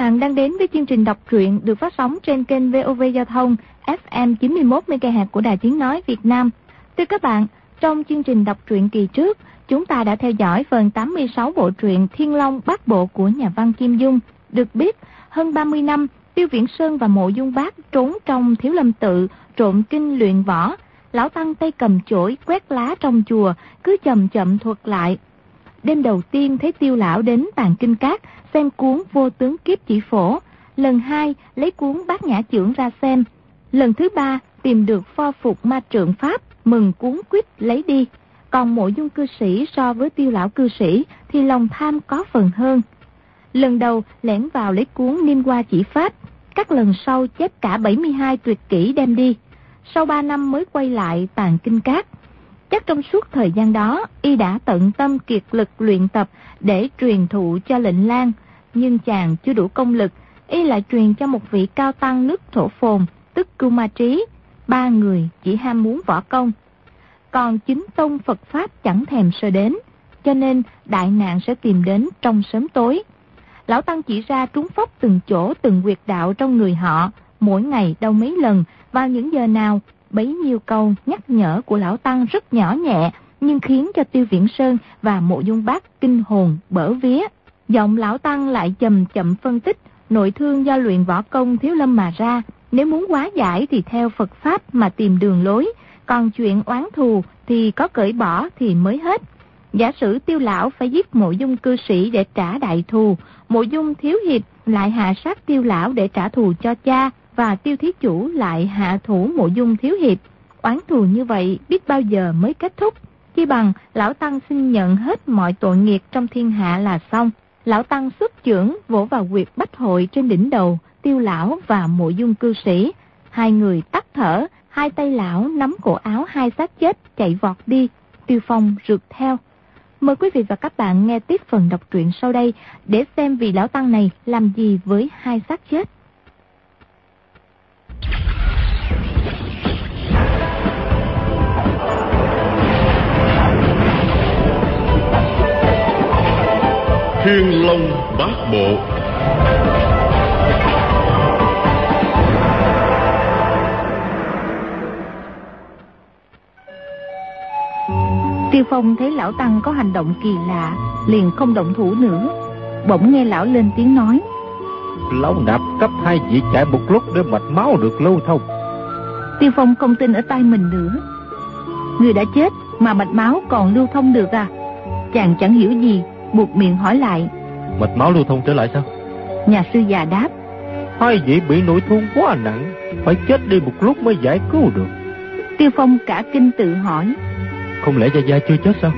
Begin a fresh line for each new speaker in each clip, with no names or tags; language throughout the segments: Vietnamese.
bạn đang đến với chương trình đọc truyện được phát sóng trên kênh VOV Giao thông FM 91 MHz của Đài Tiếng nói Việt Nam. Thưa các bạn, trong chương trình đọc truyện kỳ trước, chúng ta đã theo dõi phần 86 bộ truyện Thiên Long Bát Bộ của nhà văn Kim Dung. Được biết, hơn 30 năm, Tiêu Viễn Sơn và Mộ Dung Bác trốn trong Thiếu Lâm tự, trộm kinh luyện võ. Lão Tăng tay cầm chổi quét lá trong chùa, cứ chậm chậm thuật lại. Đêm đầu tiên thấy Tiêu lão đến Tàng Kinh Các xem cuốn Vô Tướng Kiếp Chỉ Phổ. Lần 2 lấy cuốn Bát Nhã Chưởng ra xem. Lần thứ 3 tìm được pho phục ma trượng pháp, mừng cuốn quýt lấy đi. Còn Mộ Dung cư sĩ so với Tiêu lão cư sĩ thì lòng tham có phần hơn. Lần đầu lẻn vào lấy cuốn Niêm Hoa Chỉ Pháp, các lần sau chép cả 72 tuyệt kỹ đem đi. Sau 3 năm mới quay lại Tàng Kinh Các. Chắc trong suốt thời gian đó, y đã tận tâm kiệt lực luyện tập để truyền thụ cho Lệnh Lang, nhưng chàng chưa đủ công lực, y lại truyền cho một vị cao tăng nước Thổ Phồn, tức Cưu Ma Trí. 3 người chỉ ham muốn võ công, còn chính tông Phật pháp chẳng thèm sơ đến, cho nên đại nạn sẽ tìm đến trong sớm tối. Lão Tăng chỉ ra trúng phóc từng chỗ từng huyệt đạo trong người họ, mỗi ngày đâu mấy lần, vào những giờ nào. Bấy nhiêu câu nhắc nhở của Lão Tăng rất nhỏ nhẹ, nhưng khiến cho Tiêu Viễn Sơn và Mộ Dung Bác kinh hồn bở vía. Giọng Lão Tăng lại chậm chậm phân tích, nội thương do luyện võ công Thiếu Lâm mà ra, nếu muốn hóa giải thì theo Phật pháp mà tìm đường lối, còn chuyện oán thù thì có cởi bỏ thì mới hết. Giả sử Tiêu lão phải giết Mộ Dung cư sĩ để trả đại thù, Mộ Dung thiếu hiệp lại hạ sát Tiêu lão để trả thù cho cha, và Tiêu thí chủ lại hạ thủ Mộ Dung thiếu hiệp. Oán thù như vậy biết bao giờ mới kết thúc? Chi bằng Lão Tăng xin nhận hết mọi tội nghiệp trong thiên hạ là xong. Lão Tăng xuất chưởng vỗ vào huyệt bách hội trên đỉnh đầu Tiêu lão và Mộ Dung cư sĩ. Hai người tắt thở, hai tay lão nắm cổ áo hai xác chết chạy vọt đi. Tiêu Phong rượt theo. Mời quý vị và các bạn nghe tiếp phần đọc truyện sau đây để xem vị Lão Tăng này làm gì với hai xác chết.
Thiên Long Bát Bộ.
Tiêu Phong thấy Lão Tăng có hành động kỳ lạ, liền không động thủ nữa. Bỗng nghe lão lên tiếng nói:
Lão nạp cấp 2 vị chạy một lúc để mạch máu được lưu thông.
Tiêu Phong không tin ở tai mình nữa. Người đã chết mà mạch máu còn lưu thông được à? Chàng chẳng hiểu gì, buộc miệng hỏi lại:
Mạch máu lưu thông trở lại sao?
Nhà sư già đáp:
2 vị bị nội thương quá nặng, phải chết đi một lúc mới giải cứu được.
Tiêu Phong cả kinh tự hỏi:
Không lẽ Gia Gia chưa chết sao?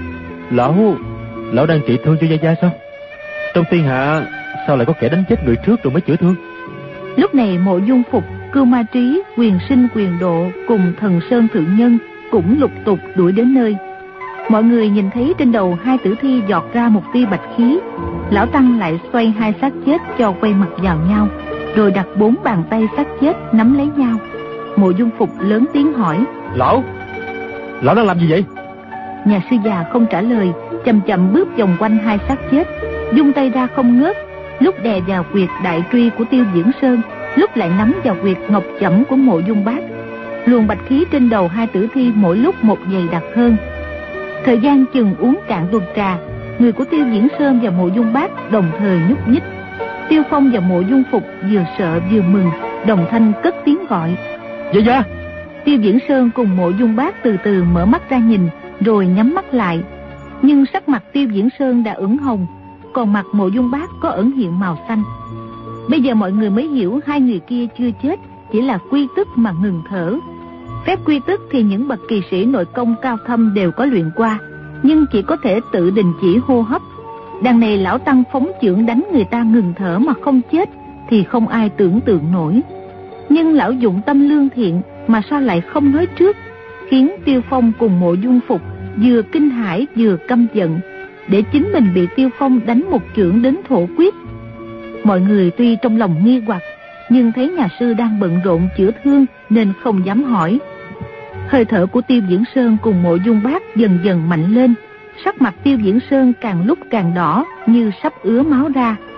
Lão đang trị thương cho Gia Gia sao? Trong thiên hạ sao lại có kẻ đánh chết người trước rồi mới chữa thương?
Lúc này Mộ Dung Phục, Cưu Ma Trí, Quyền Sinh, Quyền Độ cùng Thần Sơn thượng nhân cũng lục tục đuổi đến nơi. Mọi người nhìn thấy trên đầu hai tử thi giọt ra một tia bạch khí. Lão Tăng lại xoay hai xác chết cho quay mặt vào nhau, rồi đặt 4 bàn tay xác chết nắm lấy nhau. Mộ Dung Phục lớn tiếng hỏi:
Lão đang làm gì vậy?
Nhà sư già không trả lời, chậm chậm bước vòng quanh hai xác chết, dung tay ra không ngớt, lúc đè vào huyệt đại truy của Tiêu Viễn Sơn, lúc lại nắm vào huyệt ngọc chẩm của Mộ Dung Bác. Luồng bạch khí trên đầu hai tử thi mỗi lúc một dày đặc hơn. Thời gian chừng uống cạn tuần trà, người của Tiêu Viễn Sơn và Mộ Dung Bác đồng thời nhúc nhích. Tiêu Phong và Mộ Dung Phục vừa sợ vừa mừng, đồng thanh cất tiếng gọi:
Gia Gia!
Tiêu Viễn Sơn cùng Mộ Dung Bác từ từ mở mắt ra nhìn, rồi nhắm mắt lại. Nhưng sắc mặt Tiêu Viễn Sơn đã ửng hồng, còn mặt Mộ Dung Bác có ẩn hiện màu xanh. Bây giờ mọi người mới hiểu hai người kia chưa chết, chỉ là quy tức mà ngừng thở. Phép quy tức thì những bậc kỳ sĩ nội công cao thâm đều có luyện qua, nhưng chỉ có thể tự đình chỉ hô hấp. Đằng này Lão Tăng phóng chưởng đánh người ta ngừng thở mà không chết thì không ai tưởng tượng nổi. Nhưng lão dụng tâm lương thiện mà sao lại không nói trước, khiến Tiêu Phong cùng Mộ Dung Phục vừa kinh hãi vừa căm giận, để chính mình bị Tiêu Phong đánh một chưởng đến thổ quyết. Mọi người tuy trong lòng nghi hoặc, nhưng thấy nhà sư đang bận rộn chữa thương nên không dám hỏi. Hơi thở của Tiêu Viễn Sơn cùng Mộ Dung Bác dần dần mạnh lên. Sắc mặt Tiêu Viễn Sơn càng lúc càng đỏ, như sắp ứa máu ra.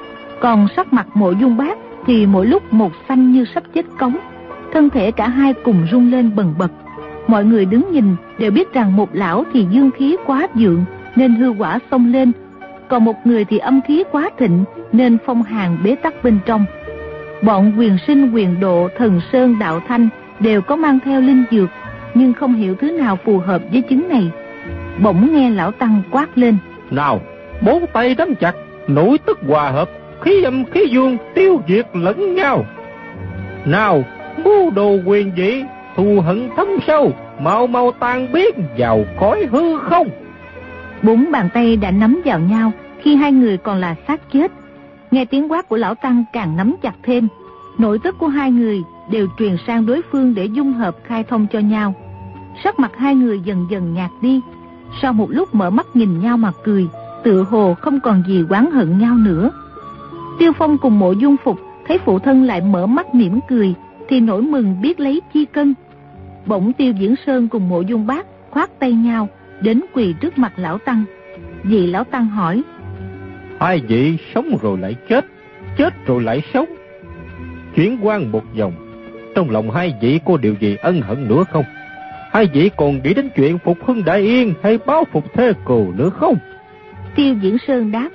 Còn sắc mặt Mộ Dung Bác thì mỗi lúc một xanh như sắp chết cống. Thân thể cả hai cùng rung lên bần bật. Mọi người đứng nhìn đều biết rằng một lão thì dương khí quá vượng nên hư hỏa xông lên, còn một người thì âm khí quá thịnh nên phong hàn bế tắc bên trong. Bọn Quyền Sinh, Quyền Độ, Thần Sơn, Đạo Thanh đều có mang theo linh dược, nhưng không hiểu thứ nào phù hợp với chứng này. Bỗng nghe lão Tăng quát lên:
Nào, bốn tay nắm chặt, nội tức hòa hợp, khí âm khí dương tiêu diệt lẫn nhau. Nào, mưu đồ quyền dị, thù hận thâm sâu, mau mau tan biến vào khói hư không.
Bốn bàn tay đã nắm vào nhau khi hai người còn là xác chết. Nghe tiếng quát của lão Tăng càng nắm chặt thêm. Nội tức của hai người đều truyền sang đối phương để dung hợp khai thông cho nhau. Sắc mặt hai người dần dần nhạt đi. Sau một lúc mở mắt nhìn nhau mà cười, tựa hồ không còn gì oán hận nhau nữa. Tiêu Phong cùng Mộ Dung Phục thấy phụ thân lại mở mắt mỉm cười thì nỗi mừng biết lấy chi cân. Bỗng Tiêu Diễn Sơn cùng Mộ Dung Bác khoát tay nhau đến quỳ trước mặt lão Tăng. Vị lão Tăng hỏi:
Hai vị sống rồi lại chết, chết rồi lại sống, chuyển quan một vòng, trong lòng hai vị có điều gì ân hận nữa không? Hai vị còn nghĩ đến chuyện phục hưng Đại Yên hay báo phục Thê Cồ nữa không?
Tiêu Diễn Sơn đáp: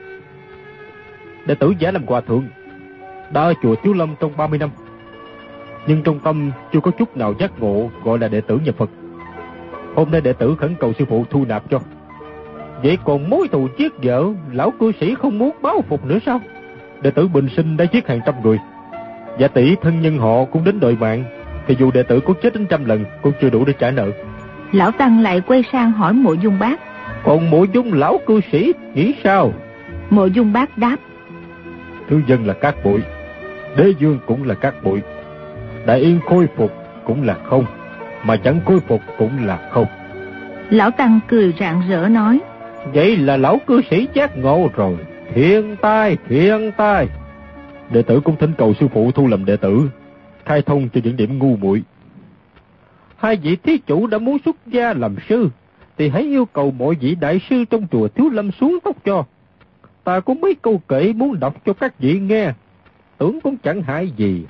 Đệ tử Giả Lâm Hòa Thượng đã ở chùa Thiếu Lâm trong 30 năm, nhưng trong tâm chưa có chút nào giác ngộ gọi là đệ tử nhập Phật. Hôm nay đệ tử khẩn cầu sư phụ thu nạp cho. Vậy còn mối thù giết vợ, lão cư sĩ không muốn báo phục nữa sao? Đệ tử bình sinh đã giết hàng trăm người, giả tỷ thân nhân họ cũng đến đòi mạng, thì dù đệ tử có chết đến 100 lần cũng chưa đủ để trả nợ.
Lão Tăng lại quay sang hỏi Mộ Dung Bác:
Còn Mộ Dung lão cư sĩ nghĩ sao?
Mộ Dung Bác đáp:
Thứ dân là cát bụi, đế dương cũng là cát bụi, Đại Yên khôi phục cũng là không, mà chẳng khôi phục cũng là không.
Lão Tăng cười rạng rỡ nói:
Vậy là lão cư sĩ giác ngộ rồi. Thiên tai, thiên tai. Đệ tử cũng thỉnh cầu sư phụ thu làm đệ tử, khai thông cho những điểm ngu muội. Hai vị thí chủ đã muốn xuất gia làm sư thì hãy yêu cầu mọi vị đại sư trong chùa Thiếu Lâm xuống tóc cho. Ta có mấy câu kể muốn đọc cho các vị nghe, tưởng cũng chẳng hại gì.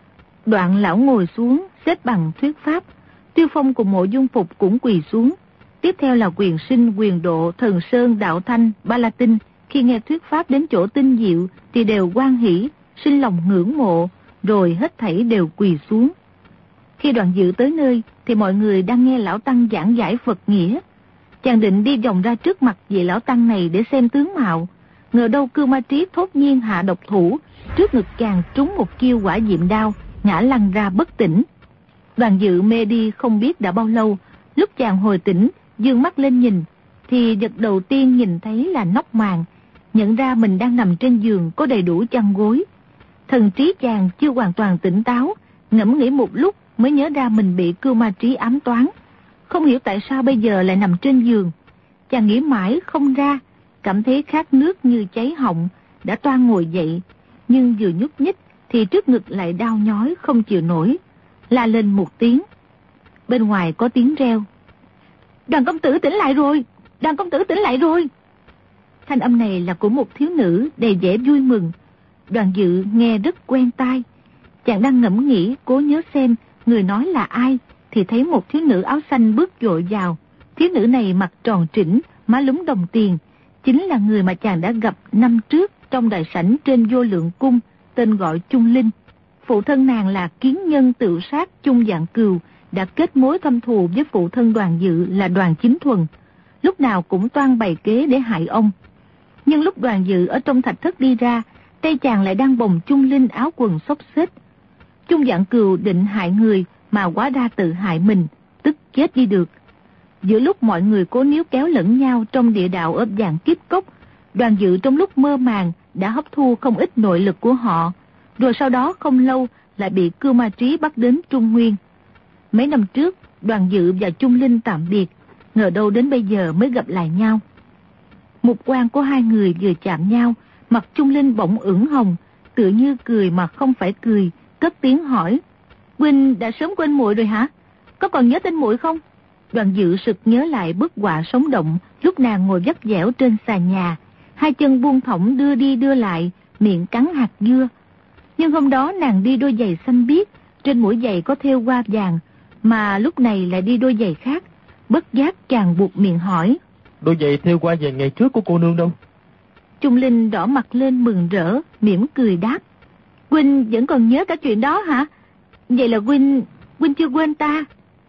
Đoạn lão ngồi xuống xếp bằng thuyết pháp. Tiêu Phong cùng Mộ Dung Phục cũng quỳ xuống. Tiếp theo là Quyền Sinh, Quyền Độ, Thần Sơn, Đạo Thanh, Ba La Tinh. Khi nghe thuyết pháp đến chỗ tinh diệu thì đều hoan hỉ, sinh lòng ngưỡng mộ, rồi hết thảy đều quỳ xuống. Khi Đoàn Dự tới nơi thì mọi người đang nghe lão Tăng giảng giải Phật nghĩa. Chàng định đi vòng ra trước mặt vị lão Tăng này để xem tướng mạo, ngờ đâu Cưu Ma Trí thốt nhiên hạ độc thủ, trước ngực chàng trúng một chiêu hỏa diệm đao, ngã lăn ra bất tỉnh. Đoàn Dự mê đi không biết đã bao lâu. Lúc chàng hồi tỉnh, dương mắt lên nhìn thì vật đầu tiên nhìn thấy là nóc màn, nhận ra mình đang nằm trên giường có đầy đủ chăn gối. Thần trí chàng chưa hoàn toàn tỉnh táo, ngẫm nghĩ một lúc mới nhớ ra mình bị Cưu Ma Trí ám toán. Không hiểu tại sao bây giờ lại nằm trên giường. Chàng nghĩ mãi không ra, cảm thấy khát nước như cháy họng, đã toan ngồi dậy, nhưng vừa nhúc nhích thì trước ngực lại đau nhói không chịu nổi, la lên một tiếng. Bên ngoài có tiếng reo: Đoàn công tử tỉnh lại rồi, Đoàn công tử tỉnh lại rồi. Thanh âm này là của một thiếu nữ đầy vẻ vui mừng. Đoàn Dự nghe rất quen tai. Chàng đang ngẫm nghĩ cố nhớ xem người nói là ai thì thấy một thiếu nữ áo xanh bước vội vào. Thiếu nữ này mặt tròn trĩnh, má lúm đồng tiền, chính là người mà chàng đã gặp năm trước trong đại sảnh trên Vô Lượng Cung, tên gọi Chung Linh. Phụ thân nàng là kiến nhân tự sát Chung Dạng Cừu, đã kết mối thâm thù với phụ thân Đoàn Dự là Đoàn Chính Thuần, lúc nào cũng toan bày kế để hại ông. Nhưng lúc Đoàn Dự ở trong thạch thất đi ra, tay chàng lại đang bồng Chung Linh áo quần xốc xếch. Chung Dạng Cừu định hại người mà quá đa tự hại mình, tức chết đi được. Giữa lúc mọi người cố níu kéo lẫn nhau trong địa đạo ấp vàng kiếp cốc, Đoàn Dự trong lúc mơ màng đã hấp thu không ít nội lực của họ, rồi sau đó không lâu lại bị Cưu Ma Trí bắt đến Trung Nguyên. Mấy năm trước, Đoàn Dự và Chung Linh tạm biệt, ngờ đâu đến bây giờ mới gặp lại nhau. Mục quan của hai người vừa chạm nhau, mặt Chung Linh bỗng ửng hồng, tựa như cười mà không phải cười, cất tiếng hỏi: Huynh đã sớm quên muội rồi hả? Có còn nhớ tên muội không? Đoàn Dự sực nhớ lại bức họa sống động lúc nàng ngồi vắt vẻo trên xà nhà, hai chân buông thõng đưa đi đưa lại, miệng cắn hạt dưa. Nhưng hôm đó nàng đi đôi giày xanh biếc, trên mũi giày có thêu hoa vàng, mà lúc này lại đi đôi giày khác. Bất giác chàng buộc miệng hỏi:
Đôi giày thêu hoa vàng ngày trước của cô nương đâu?
Trung Linh đỏ mặt lên mừng rỡ, mỉm cười đáp: Huynh vẫn còn nhớ cả chuyện đó hả? Vậy là Huynh chưa quên ta.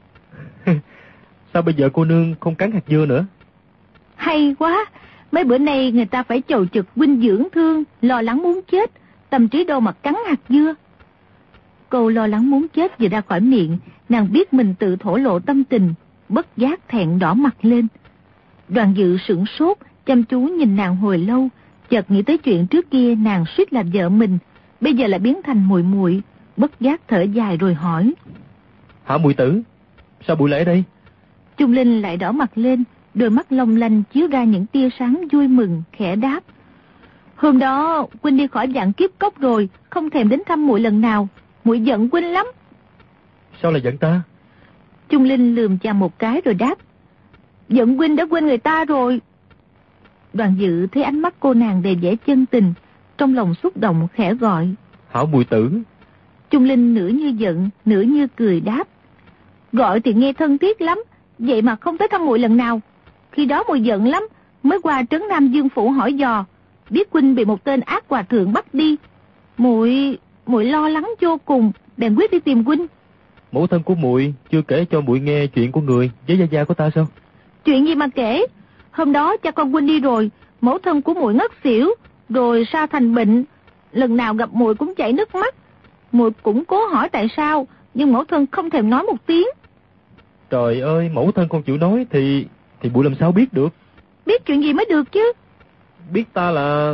Sao bây giờ cô nương không cắn hạt dưa nữa?
Hay quá, mấy bữa nay người ta phải chầu trực Huynh dưỡng thương, lo lắng muốn chết, tâm trí đâu mà cắn hạt dưa. Câu lo lắng muốn chết vừa ra khỏi miệng, nàng biết mình tự thổ lộ tâm tình, bất giác thẹn đỏ mặt lên. Đoàn Dự sửng sốt, chăm chú nhìn nàng hồi lâu, chợt nghĩ tới chuyện trước kia nàng suýt làm vợ mình, bây giờ lại biến thành muội muội, bất giác thở dài rồi hỏi:
Hả muội tử, sao muội lại ở đây?
Trung Linh lại đỏ mặt lên, đôi mắt long lanh chiếu ra những tia sáng vui mừng, khẽ đáp: Hôm đó Huynh đi khỏi Vạn Kiếp Cốc rồi, không thèm đến thăm muội lần nào, muội giận Huynh lắm.
Sao lại giận ta?
Trung Linh lườm chàng một cái rồi đáp: Giận Huynh đã quên người ta rồi. Đoàn Dự thấy ánh mắt cô nàng đầy vẻ chân tình, trong lòng xúc động khẽ gọi:
Hảo muội tử.
Trung Linh nửa như giận, nửa như cười đáp: Gọi thì nghe thân thiết lắm, vậy mà không tới thăm muội lần nào. Khi đó muội giận lắm, mới qua trấn Nam Dương Phủ hỏi dò, biết Huynh bị một tên ác hòa thượng bắt đi. Muội lo lắng vô cùng, bèn quyết đi tìm Huynh.
Mẫu thân của muội chưa kể cho muội nghe chuyện của người với gia gia của ta sao?
Chuyện gì mà kể? Hôm đó cha con Huynh đi rồi, mẫu thân của muội ngất xỉu, rồi sa thành bệnh. Lần nào gặp muội cũng chảy nước mắt. Muội cũng cố hỏi tại sao, nhưng mẫu thân không thèm nói một tiếng.
Trời ơi, mẫu thân không chịu nói thì muội làm sao biết được?
Biết chuyện gì mới được chứ?
Biết ta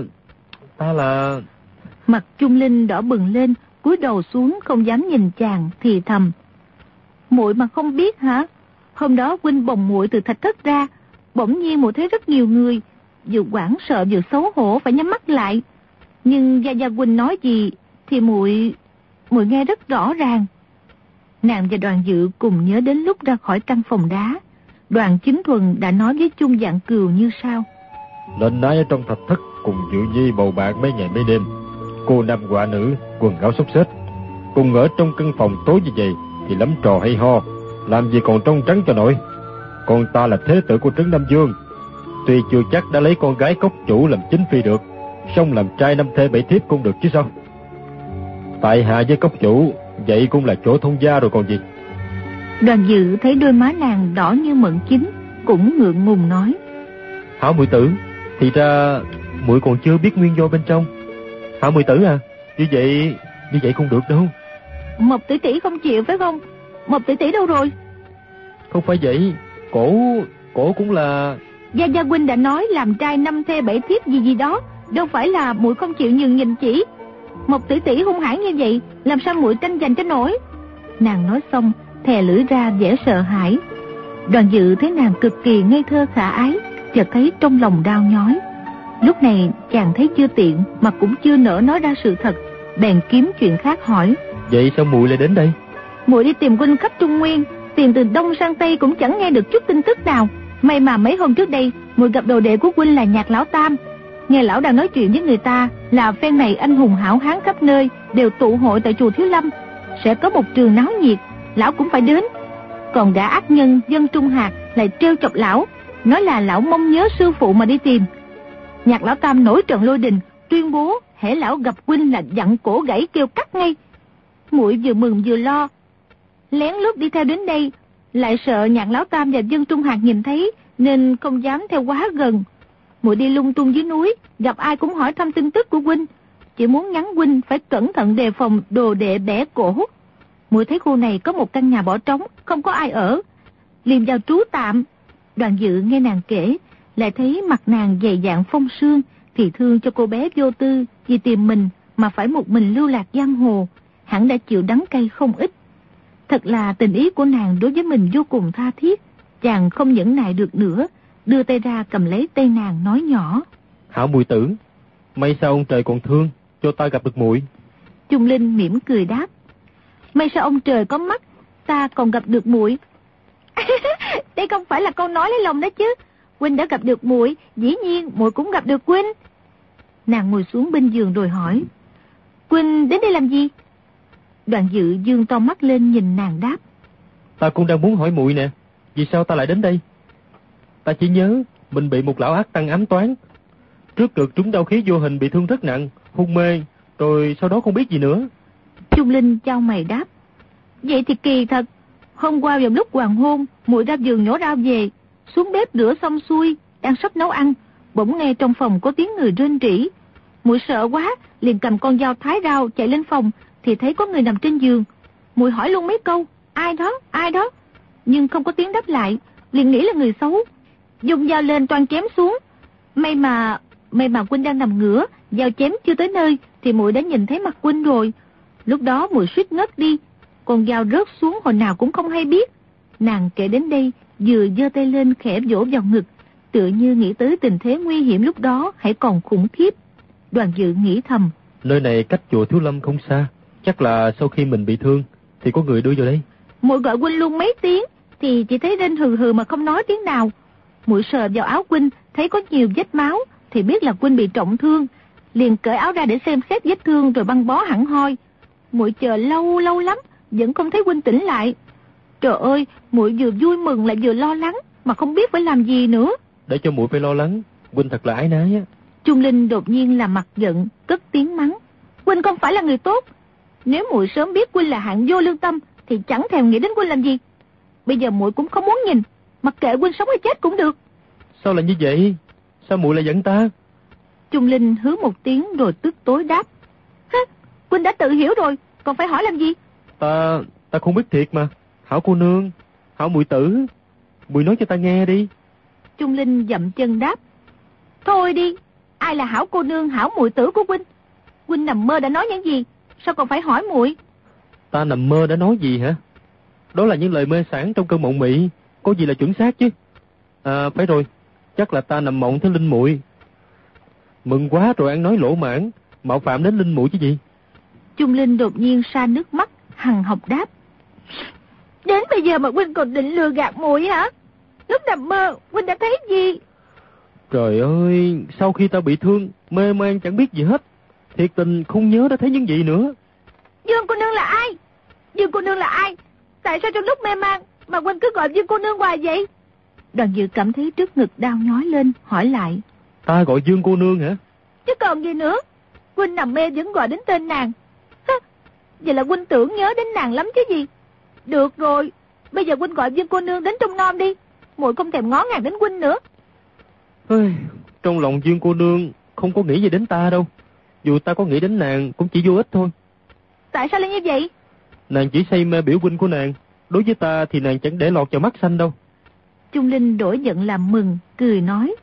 là...
Mặt Trung Linh đỏ bừng lên, cúi đầu xuống không dám nhìn chàng, thì thầm: Muội mà không biết hả? Hôm đó Huynh bồng muội từ thạch thất ra, bỗng nhiên muội thấy rất nhiều người, vừa hoảng sợ vừa xấu hổ phải nhắm mắt lại. Nhưng gia Huynh nói gì thì muội nghe rất rõ ràng. Nàng và Đoàn Dự cùng nhớ đến lúc ra khỏi căn phòng đá, Đoàn Chính Thuần đã nói với Chung Vạn Cừu như sau:
Lên nái ở trong thạch thất cùng Dự Nhi bầu bạn mấy ngày mấy đêm, cô nam họa nữ quần áo xốc xếch, cùng ở trong căn phòng tối như vậy thì lắm trò hay ho, làm gì còn trong trắng cho nổi. Còn ta là thế tử của trấn Nam Dương, tuy chưa chắc đã lấy con gái cốc chủ làm chính phi được, song làm trai năm thê bảy thiếp cũng được chứ sao. Tại hạ với cốc chủ vậy cũng là chỗ thông gia rồi còn gì.
Đoàn Dự thấy đôi má nàng đỏ như mận chín, cũng ngượng ngùng nói:
Hảo muội tử, thì ra muội còn chưa biết nguyên do bên trong. Hảo muội tử à, như vậy không được đâu.
Mộc tỷ tỷ không chịu phải không? Mộc tỷ tỷ đâu rồi?
Không phải vậy, cổ cũng là...
Gia Huynh đã nói làm trai năm thê bảy thiếp gì đó, đâu phải là muội không chịu nhường nhìn chỉ. Mộc tỷ tỷ hung hãn như vậy, làm sao muội tranh giành cho nổi? Nàng nói xong, thè lưỡi ra vẻ sợ hãi. Đoàn Dự thấy nàng cực kỳ ngây thơ khả ái, chợt thấy trong lòng đau nhói. Lúc này chàng thấy chưa tiện mà cũng chưa nỡ nói ra sự thật, bèn kiếm chuyện khác hỏi:
Vậy sao muội lại đến đây?
Muội đi tìm Huynh khắp Trung Nguyên, tìm từ đông sang tây cũng chẳng nghe được chút tin tức nào. May mà mấy hôm trước đây muội gặp đồ đệ của Huynh là Nhạc Lão Tam. Nghe lão đang nói chuyện với người ta là phen này anh hùng hảo hán khắp nơi đều tụ hội tại chùa Thiếu Lâm, sẽ có một trường náo nhiệt, lão cũng phải đến. Còn gã ác nhân Dân Trung Hạc lại trêu chọc lão, nói là lão mong nhớ sư phụ mà đi tìm. Nhạc Lão Tam nổi trận lôi đình, tuyên bố hễ lão gặp Huynh là dặn cổ gãy kêu cắt ngay. Muội vừa mừng vừa lo, lén lút đi theo đến đây, lại sợ Nhạc Lão Tam và Dân Trung Hạc nhìn thấy nên không dám theo quá gần. Muội đi lung tung dưới núi, gặp ai cũng hỏi thăm tin tức của Huynh, chỉ muốn nhắn Huynh phải cẩn thận đề phòng đồ đệ bẻ cổ. Muội thấy khu này có một căn nhà bỏ trống, không có ai ở, liền vào trú tạm. Đoàn Dự nghe nàng kể, lại thấy mặt nàng dày dạn phong sương, thì thương cho cô bé vô tư vì tìm mình mà phải một mình lưu lạc giang hồ, hẳn đã chịu đắng cay không ít. Thật là tình ý của nàng đối với mình vô cùng tha thiết, chàng không nhẫn nại được nữa, đưa tay ra cầm lấy tay nàng nói nhỏ:
Hảo muội tử, may sao ông trời còn thương cho ta gặp được muội.
Trung Linh mỉm cười đáp: May sao ông trời có mắt, ta còn gặp được muội. Đây không phải là câu nói lấy lòng đó chứ. Huynh đã gặp được muội, dĩ nhiên muội cũng gặp được Huynh. Nàng ngồi xuống bên giường rồi hỏi: Quynh đến đây làm gì? Đoàn Dự dương to mắt lên nhìn nàng đáp:
Ta cũng đang muốn hỏi muội nè, vì sao ta lại đến đây? Ta chỉ nhớ mình bị một lão ác tăng ám toán. Trước cực trúng đau khí vô hình, bị thương rất nặng, hôn mê, rồi sau đó không biết gì nữa.
Trung Linh chau mày đáp: Vậy thì kỳ thật. Hôm qua vào lúc hoàng hôn, muội ra giường nhổ rau về, xuống bếp rửa xong xuôi, đang sắp nấu ăn, bỗng nghe trong phòng có tiếng người rên rỉ. Muội sợ quá, liền cầm con dao thái rau chạy lên phòng, thì thấy có người nằm trên giường. Muội hỏi luôn mấy câu: Ai đó, ai đó? Nhưng không có tiếng đáp lại, liền nghĩ là người xấu, dùng dao lên toan chém xuống. May mà Quynh đang nằm ngửa, dao chém chưa tới nơi thì muội đã nhìn thấy mặt Quynh rồi. Lúc đó muội suýt ngất đi, con dao rớt xuống hồi nào cũng không hay biết. Nàng kể đến đây, vừa giơ tay lên khẽ vỗ vào ngực, tựa như nghĩ tới tình thế nguy hiểm lúc đó hãy còn khủng khiếp. Đoàn Dự nghĩ thầm:
Nơi này cách chùa Thiếu Lâm không xa, chắc là sau khi mình bị thương thì có người đưa vào đây.
Muội gọi Quynh luôn mấy tiếng thì chỉ thấy rên hừ hừ mà không nói tiếng nào. Muội sờ vào áo Quynh, thấy có nhiều vết máu thì biết là Quynh bị trọng thương, liền cởi áo ra để xem xét vết thương rồi băng bó hẳn hoi. Muội chờ lâu lắm vẫn không thấy Quynh tỉnh lại. Trời ơi, muội vừa vui mừng lại vừa lo lắng, mà không biết phải làm gì nữa.
Để cho muội phải lo lắng, Quynh thật là ái nái á.
Trung Linh đột nhiên làm mặt giận, cất tiếng mắng: Quynh không phải là người tốt. Nếu muội sớm biết Quynh là hạng vô lương tâm thì chẳng thèm nghĩ đến Quynh làm gì. Bây giờ muội cũng không muốn nhìn, mặc kệ Quynh sống hay chết cũng được. Sao
lại như vậy? Sao muội lại giận ta?
Trung Linh hứ một tiếng rồi tức tối đáp: Quynh đã tự hiểu rồi, còn phải hỏi làm gì?
Ta không biết thiệt mà. Hảo cô nương, hảo muội tử, muội nói cho ta nghe đi.
Trung Linh dậm chân đáp: Thôi đi, ai là hảo cô nương, hảo muội tử của Quynh? Quynh nằm mơ đã nói những gì, sao còn phải hỏi muội?
Ta nằm mơ đã nói gì hả? Đó là những lời mê sảng trong cơn mộng mị, có gì là chuẩn xác chứ? À, phải rồi, chắc là ta nằm mộng thấy Linh muội. Mừng quá rồi ăn nói lỗ mãn, mạo phạm đến Linh muội chứ gì?
Trung Linh đột nhiên sa nước mắt, hằn học đáp: Đến bây giờ mà Quynh còn định lừa gạt muội hả? Lúc nằm mơ Quynh đã thấy gì?
Trời ơi, sau khi ta bị thương, mê man chẳng biết gì hết, thiệt tình không nhớ đã thấy những gì nữa.
Dương cô nương là ai? Dương cô nương là ai? Tại sao trong lúc mê man mà Quynh cứ gọi Dương cô nương hoài vậy? Đoàn Dự cảm thấy trước ngực đau nhói lên, hỏi lại:
Ta gọi Dương cô nương hả?
Chứ còn gì nữa, Quynh nằm mê vẫn gọi đến tên nàng. Vậy là Quynh tưởng nhớ đến nàng lắm chứ gì. Được rồi, bây giờ Quynh gọi Dương cô nương đến trong nom đi, muội không thèm ngó ngàng đến Quynh nữa.
Trong lòng Dương cô nương không có nghĩ gì đến ta đâu. Dù ta có nghĩ đến nàng cũng chỉ vô ích thôi.
Tại sao lại như vậy?
Nàng chỉ say mê biểu huynh của nàng, đối với ta thì nàng chẳng để lọt vào mắt xanh đâu.
Trung Linh đổi giận làm mừng, cười nói: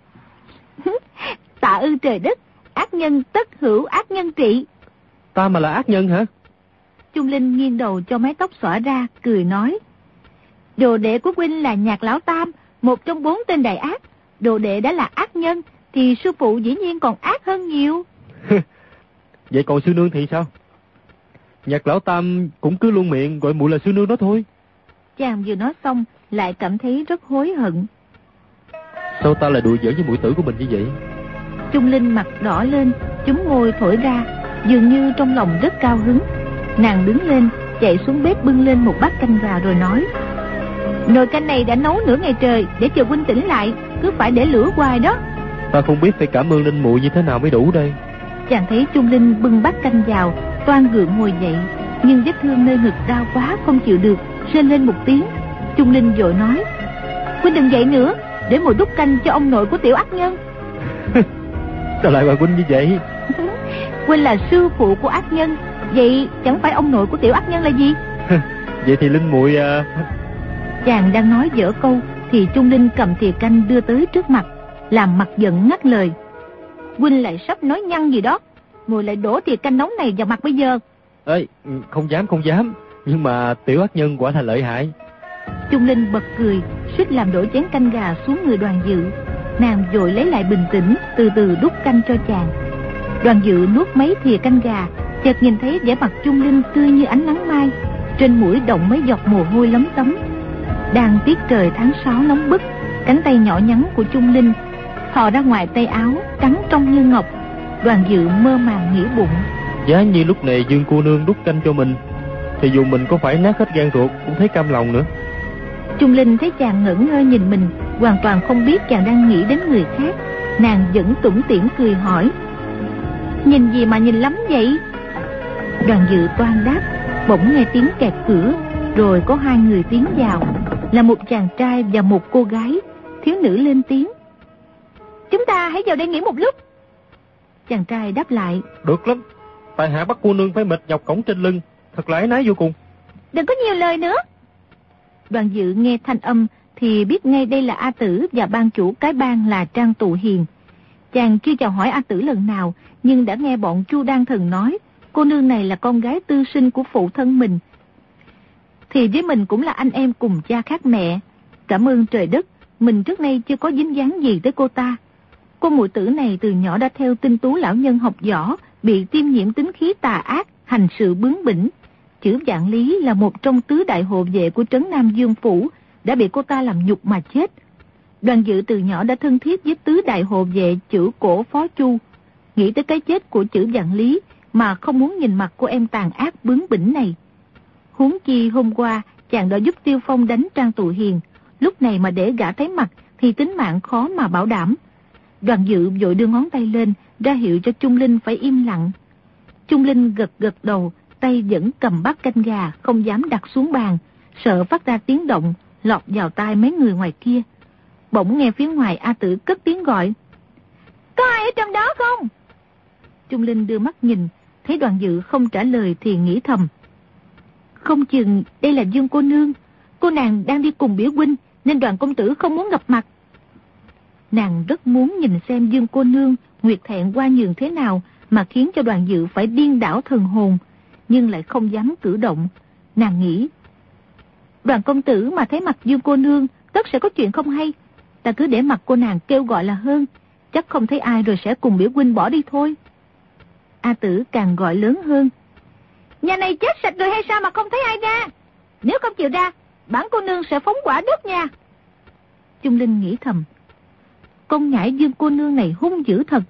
Tạ ơn trời đất, ác nhân tất hữu ác nhân trị.
Ta mà là ác nhân hả?
Trung Linh nghiêng đầu cho mái tóc xõa ra, cười nói: Đồ đệ của huynh là Nhạc Lão Tam, một trong 4 tên đại ác. Đồ đệ đã là ác nhân thì sư phụ dĩ nhiên còn ác hơn nhiều.
Vậy còn sư nương thì sao? Nhạc Lão Tam cũng cứ luôn miệng gọi muội là sư nương đó thôi.
Chàng vừa nói xong lại cảm thấy rất hối hận.
Sao ta lại đùa giỡn với muội tử của mình như vậy?
Trung Linh mặt đỏ lên, chúng môi thổi ra, dường như trong lòng rất cao hứng. Nàng đứng lên, chạy xuống bếp bưng lên một bát canh gà rồi nói: Nồi canh này đã nấu nửa ngày trời, để chờ huynh tỉnh lại, cứ phải để lửa hoài đó.
Ta không biết phải cảm ơn Linh muội như thế nào mới đủ đây.
Chàng thấy Trung Linh bưng bát canh vào, toan gượng ngồi dậy, nhưng vết thương nơi ngực đau quá không chịu được, rên lên một tiếng. Trung Linh vội nói: Huynh đừng dậy nữa, để muội đút canh cho ông nội của tiểu ác nhân.
Sao lại gọi huynh như vậy?
Huynh là sư phụ của ác nhân, vậy chẳng phải ông nội của tiểu ác nhân là gì?
Vậy thì Linh muội
Chàng đang nói dở câu thì Trung Linh cầm thìa canh đưa tới trước mặt, làm mặt giận ngắt lời: Huynh lại sắp nói nhăng gì đó, muội lại đổ thìa canh nóng này vào mặt bây giờ.
Ê, không dám, nhưng mà tiểu ác nhân quả là lợi hại.
Trung Linh bật cười, suýt làm đổ chén canh gà xuống người Đoàn Dự. Nàng vội lấy lại bình tĩnh, từ từ đút canh cho chàng. Đoàn Dự nuốt mấy thìa canh gà, chợt nhìn thấy vẻ mặt Trung Linh tươi như ánh nắng mai, trên mũi đọng mấy giọt mồ hôi lấm tấm. Đang tiết trời tháng 6 nóng bức, cánh tay nhỏ nhắn của Trung Linh thò ra ngoài tay áo, trắng trong như ngọc, Đoàn Dự mơ màng nghĩ bụng.
Giá như lúc này Dương cô nương đút canh cho mình, thì dù mình có phải nát hết gan ruột cũng thấy cam lòng nữa.
Trung Linh thấy chàng ngẩn ngơ nhìn mình, hoàn toàn không biết chàng đang nghĩ đến người khác. Nàng vẫn tủm tỉm cười hỏi: nhìn gì mà nhìn lắm vậy? Đoàn Dự toan đáp, bỗng nghe tiếng kẹt cửa, rồi có hai người tiến vào, là một chàng trai và một cô gái. Thiếu nữ lên tiếng: chúng ta hãy vào đây nghỉ một lúc. Chàng trai đáp lại:
được lắm, tại hạ bắt cô nương phải mệt nhọc cõng trên lưng, thật là áy náy vô cùng.
Đừng có nhiều lời nữa. Đoàn Dự nghe thanh âm thì biết ngay đây là A Tử và ban chủ cái bang là Trang Tụ Hiền. Chàng chưa chào hỏi A Tử lần nào, nhưng đã nghe bọn Chu Đan Thần nói cô nương này là con gái tư sinh của phụ thân mình, thì với mình cũng là anh em cùng cha khác mẹ. Cảm ơn trời đất, mình trước nay chưa có dính dáng gì tới cô ta. Cô muội tử này từ nhỏ đã theo Tinh Tú lão nhân học võ, bị tiêm nhiễm tính khí tà ác, hành sự bướng bỉnh. Chữ Vạn Lý là một trong tứ đại hộ vệ của trấn Nam Dương Phủ, đã bị cô ta làm nhục mà chết. Đoàn Dự từ nhỏ đã thân thiết với tứ đại hộ vệ Chữ Cổ Phó Chu. Nghĩ tới cái chết của Chữ Vạn Lý mà không muốn nhìn mặt cô em tàn ác bướng bỉnh này. Huống chi hôm qua chàng đã giúp Tiêu Phong đánh Trang Tụ Hiền, lúc này mà để gã thấy mặt thì tính mạng khó mà bảo đảm. Đoàn Dự vội đưa ngón tay lên ra hiệu cho Trung Linh phải im lặng. Trung Linh gật gật đầu, tay vẫn cầm bát canh gà, không dám đặt xuống bàn, sợ phát ra tiếng động lọt vào tai mấy người ngoài kia. Bỗng nghe phía ngoài A Tử cất tiếng gọi: có ai ở trong đó không? Trung Linh đưa mắt nhìn, thấy Đoàn Dự không trả lời thì nghĩ thầm: không chừng đây là Dương cô nương, cô nàng đang đi cùng biểu huynh nên Đoàn công tử không muốn gặp mặt. Nàng rất muốn nhìn xem Dương cô nương nguyệt thẹn qua nhường thế nào mà khiến cho Đoàn Dự phải điên đảo thần hồn, nhưng lại không dám cử động. Nàng nghĩ, Đoàn công tử mà thấy mặt Dương cô nương tất sẽ có chuyện không hay, ta cứ để mặt cô nàng kêu gọi là hơn, chắc không thấy ai rồi sẽ cùng biểu huynh bỏ đi thôi. A Tử càng gọi lớn hơn: nhà này chết sạch rồi hay sao mà không thấy ai ra? Nếu không chịu ra, bản cô nương sẽ phóng quả đốt nha. Trung Linh nghĩ thầm, con nhãi Dương cô nương này hung dữ thật.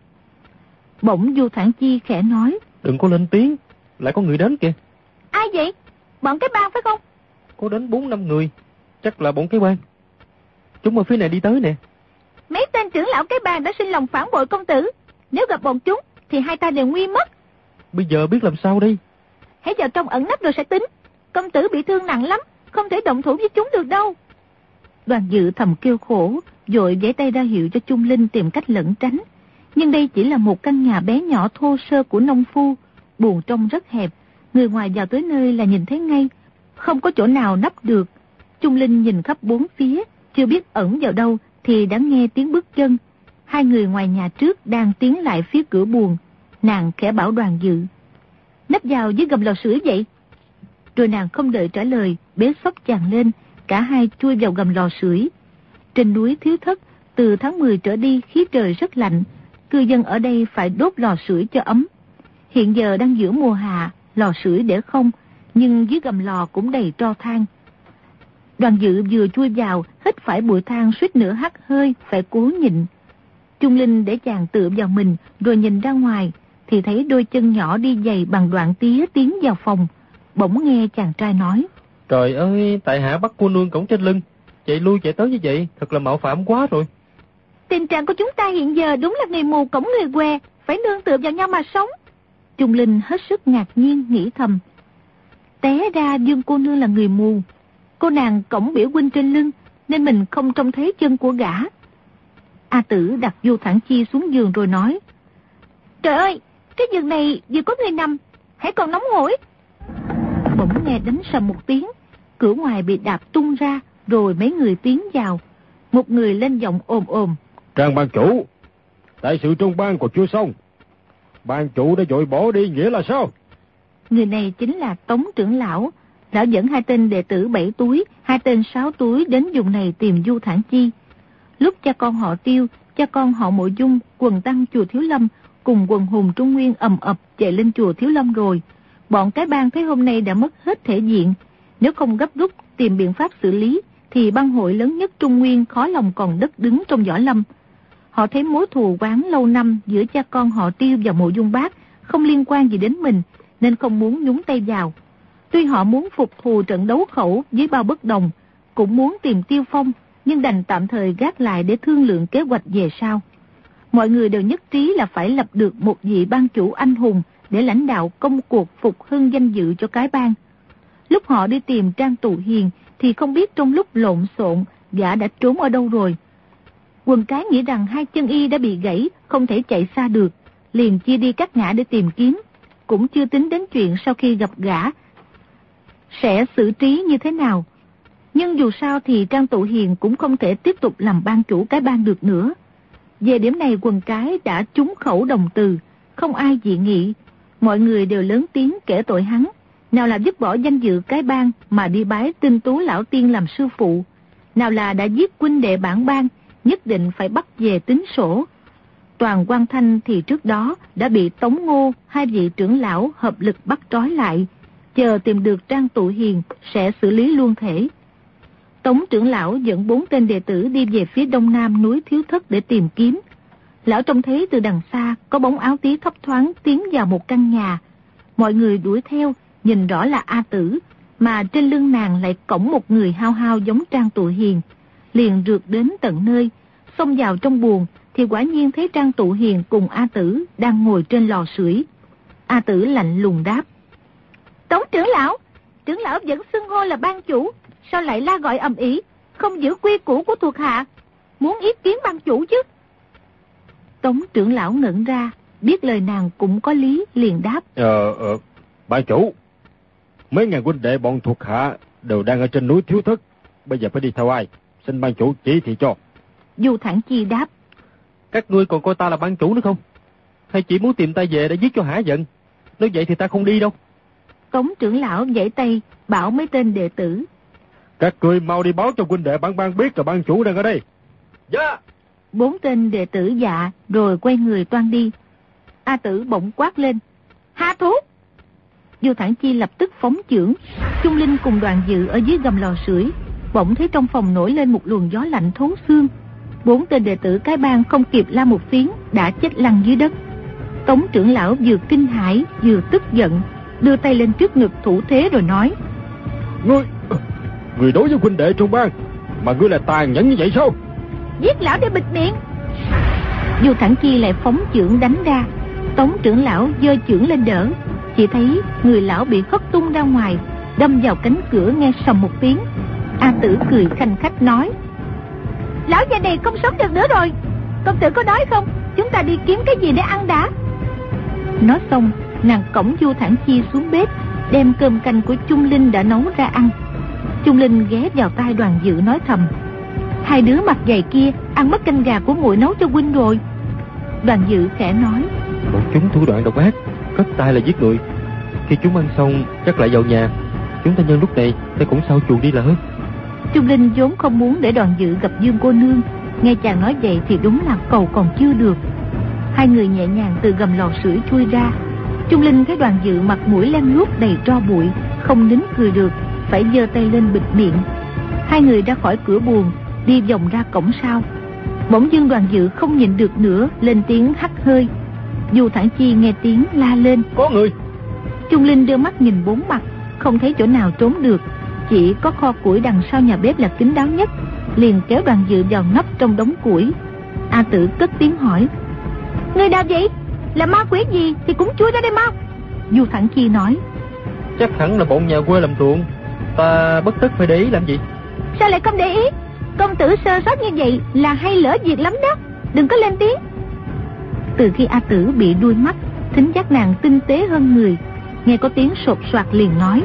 Bỗng Du Thản Chi khẽ nói:
đừng có lên tiếng, lại có người đến kìa.
Ai vậy? Bọn cái bang phải không?
Có đến 4-5 người, chắc là bọn cái bang. Chúng ở phía này đi tới nè.
Mấy tên trưởng lão cái bang đã sinh lòng phản bội công tử, nếu gặp bọn chúng thì hai ta đều nguy mất.
Bây giờ biết làm sao đây?
Hãy vào trong ẩn nấp rồi sẽ tính. Công tử bị thương nặng lắm, không thể động thủ với chúng được đâu. Đoàn Dự thầm kêu khổ, vội giãy tay ra hiệu cho Trung Linh tìm cách lẩn tránh. Nhưng đây chỉ là một căn nhà bé nhỏ thô sơ của nông phu, buồng trong rất hẹp, người ngoài vào tới nơi là nhìn thấy ngay, không có chỗ nào nấp được. Trung Linh nhìn khắp bốn phía, chưa biết ẩn vào đâu thì đã nghe tiếng bước chân. Hai người ngoài nhà trước đang tiến lại phía cửa buồng. Nàng khẽ bảo Đoàn Dự: nấp vào dưới gầm lò sưởi vậy. Rồi nàng không đợi trả lời, bế xốc chàng lên, cả hai chui vào gầm lò sưởi. Trên núi Thiếu Thất, từ tháng 10 trở đi khí trời rất lạnh, cư dân ở đây phải đốt lò sưởi cho ấm. Hiện giờ đang giữa mùa hạ, lò sưởi để không, nhưng dưới gầm lò cũng đầy tro than. Đoàn Dự vừa chui vào, hít phải bụi than suýt nữa hắt hơi, phải cố nhịn. Trung Linh để chàng tựa vào mình, rồi nhìn ra ngoài, thì thấy đôi chân nhỏ đi giày bằng đoạn tía tiến vào phòng. Bỗng nghe chàng trai nói:
trời ơi, tại hạ bắt cô nương cõng trên lưng, chạy lui chạy tới như vậy, thật là mạo phạm quá rồi.
Tình trạng của chúng ta hiện giờ đúng là người mù cõng người què, phải nương tựa vào nhau mà sống. Trung Linh hết sức ngạc nhiên nghĩ thầm, té ra Dương cô nương là người mù, cô nàng cõng biểu huynh trên lưng nên mình không trông thấy chân của gã. A Tử đặt Du Thản Chi xuống giường rồi nói: trời ơi, cái giường này vừa có người nằm, hãy còn nóng hổi. Bỗng nghe đánh sầm một tiếng, cửa ngoài bị đạp tung ra, rồi mấy người tiến vào. Một người lên giọng ồm ồm:
Trang ban chủ, đại sự trong bang còn chưa xong, ban chủ đã vội bỏ đi nghĩa là sao?
Người này chính là Tống trưởng lão. Lão dẫn hai tên đệ tử 7 túi, hai tên 6 túi đến vùng này tìm Du Thản Chi. Lúc cha con họ Tiêu, cha con họ Mộ Dung, quần tăng chùa Thiếu Lâm cùng quần hùng Trung Nguyên ầm ập chạy lên chùa Thiếu Lâm rồi. Bọn cái bang thấy hôm nay đã mất hết thể diện, nếu không gấp rút tìm biện pháp xử lý thì bang hội lớn nhất Trung Nguyên khó lòng còn đất đứng trong võ lâm. Họ thấy mối thù oán lâu năm giữa cha con họ Tiêu và Mộ Dung Bác không liên quan gì đến mình, nên không muốn nhúng tay vào. Tuy họ muốn phục thù trận đấu khẩu với Bao Bất Đồng, cũng muốn tìm Tiêu Phong, nhưng đành tạm thời gác lại để thương lượng kế hoạch về sau. Mọi người đều nhất trí là phải lập được một vị ban chủ anh hùng để lãnh đạo công cuộc phục hưng danh dự cho cái bang. Lúc họ đi tìm Trang Tụ Hiền thì không biết trong lúc lộn xộn gã đã trốn ở đâu rồi. Quần cái nghĩ rằng hai chân y đã bị gãy, không thể chạy xa được, liền chia đi các ngã để tìm kiếm, cũng chưa tính đến chuyện sau khi gặp gã sẽ xử trí như thế nào. Nhưng dù sao thì Trang Tụ Hiền cũng không thể tiếp tục làm ban chủ cái bang được nữa. Về điểm này quần cái đã trúng khẩu đồng từ, không ai dị nghị. Mọi người đều lớn tiếng kể tội hắn, nào là dứt bỏ danh dự cái bang mà đi bái Tinh Tú lão tiên làm sư phụ, nào là đã giết huynh đệ bản bang, nhất định phải bắt về tính sổ. Toàn Quang Thanh thì trước đó đã bị Tống Ngô, hai vị trưởng lão hợp lực bắt trói lại, chờ tìm được Trang Tụ Hiền sẽ xử lý luôn thể. Tống trưởng lão dẫn 4 tên đệ tử đi về phía đông nam núi Thiếu Thất để tìm kiếm. Lão trông thấy từ đằng xa có bóng áo tí thấp thoáng tiến vào một căn nhà. Mọi người đuổi theo, nhìn rõ là A Tử, mà trên lưng nàng lại cõng một người hao hao giống Trang Tụ Hiền. Liền rượt đến tận nơi, xông vào trong buồng thì quả nhiên thấy Trang Tụ Hiền cùng A Tử đang ngồi trên lò sưởi. A Tử lạnh lùng đáp: Tống trưởng lão vẫn xưng hô là ban chủ, sao lại la gọi ầm ĩ, không giữ quy củ của thuộc hạ, muốn ý kiến ban chủ chứ? Tống trưởng lão ngẩn ra, biết lời nàng cũng có lý, liền đáp:
Ban chủ, mấy ngàn huynh đệ bọn thuộc hạ đều đang ở trên núi Thiếu Thất, bây giờ phải đi theo ai? Xin ban chủ chỉ thị cho.
Du Thản Chi đáp:
Các ngươi còn coi ta là ban chủ nữa không? Hay chỉ muốn tìm ta về để giết cho hả giận? Nếu vậy thì ta không đi đâu.
Tống trưởng lão giãy tay bảo mấy tên đệ tử:
Các ngươi mau đi báo cho huynh đệ bản bang biết là ban chủ đang ở đây. Dạ.
4 tên đệ tử dạ rồi quay người toan đi. A Tử bỗng quát lên: Hạ thú! Du Thản Chi lập tức phóng chưởng. Trung Linh cùng Đoàn Dự ở dưới gầm lò sưởi, bỗng thấy trong phòng nổi lên một luồng gió lạnh thấu xương. 4 tên đệ tử cái bang không kịp la một tiếng đã chết lăn dưới đất. Tống trưởng lão vừa kinh hãi vừa tức giận, đưa tay lên trước ngực thủ thế rồi nói:
Người đối với huynh đệ trong bang mà ngươi là tàn nhẫn như vậy sao?
Giết lão để bịt miệng. Du Thản Chi lại phóng chưởng đánh ra. Tống trưởng lão giơ chưởng lên đỡ, chỉ thấy người lão bị hất tung ra ngoài, đâm vào cánh cửa nghe sầm một tiếng. A Tử cười khanh khách nói: Lão già này không sống được nữa rồi, công tử có đói không? Chúng ta đi kiếm cái gì để ăn đã. Nói xong, nàng cõng Du Thản Chi xuống bếp, đem cơm canh của Trung Linh đã nấu ra ăn. Trung Linh ghé vào tai Đoàn Dự nói thầm: Hai đứa mặt dày kia ăn mất canh gà của muội nấu cho huynh rồi. Đoàn Dự khẽ nói:
Bọn chúng thủ đoạn độc ác, cất tay là giết người. Khi chúng ăn xong chắc lại vào nhà. Chúng ta nhân lúc này ta cũng sao chuồn đi là hết.
Trung Linh vốn không muốn để Đoàn Dự gặp Dương cô nương, nghe chàng nói vậy thì đúng là cầu còn chưa được. Hai người nhẹ nhàng từ gầm lò sưởi chui ra. Trung Linh thấy Đoàn Dự mặt mũi lem luốc đầy tro bụi, không nín cười được, phải giơ tay lên bịt miệng. Hai người ra khỏi cửa buồng, đi vòng ra cổng sau. Bỗng dưng Đoàn Dự không nhịn được nữa, lên tiếng hắt hơi. Du Thản Chi nghe tiếng la lên:
Có người!
Trung Linh đưa mắt nhìn bốn mặt, không thấy chỗ nào trốn được, chỉ có kho củi đằng sau nhà bếp là kín đáo nhất, liền kéo Đoàn Dự vào nấp trong đống củi. A Tử cất tiếng hỏi: Người nào vậy? Là ma quỷ gì thì cũng chui ra đây mau. Du Thản Chi nói:
Chắc hẳn là bọn nhà quê làm ruộng, ta bất tất phải để ý làm gì.
Sao lại không để ý? Công tử sơ sót như vậy là hay lỡ việc lắm đó, đừng có lên tiếng. Từ khi A Tử bị đuôi mắt, thính giác nàng tinh tế hơn người, nghe có tiếng sột soạt liền nói: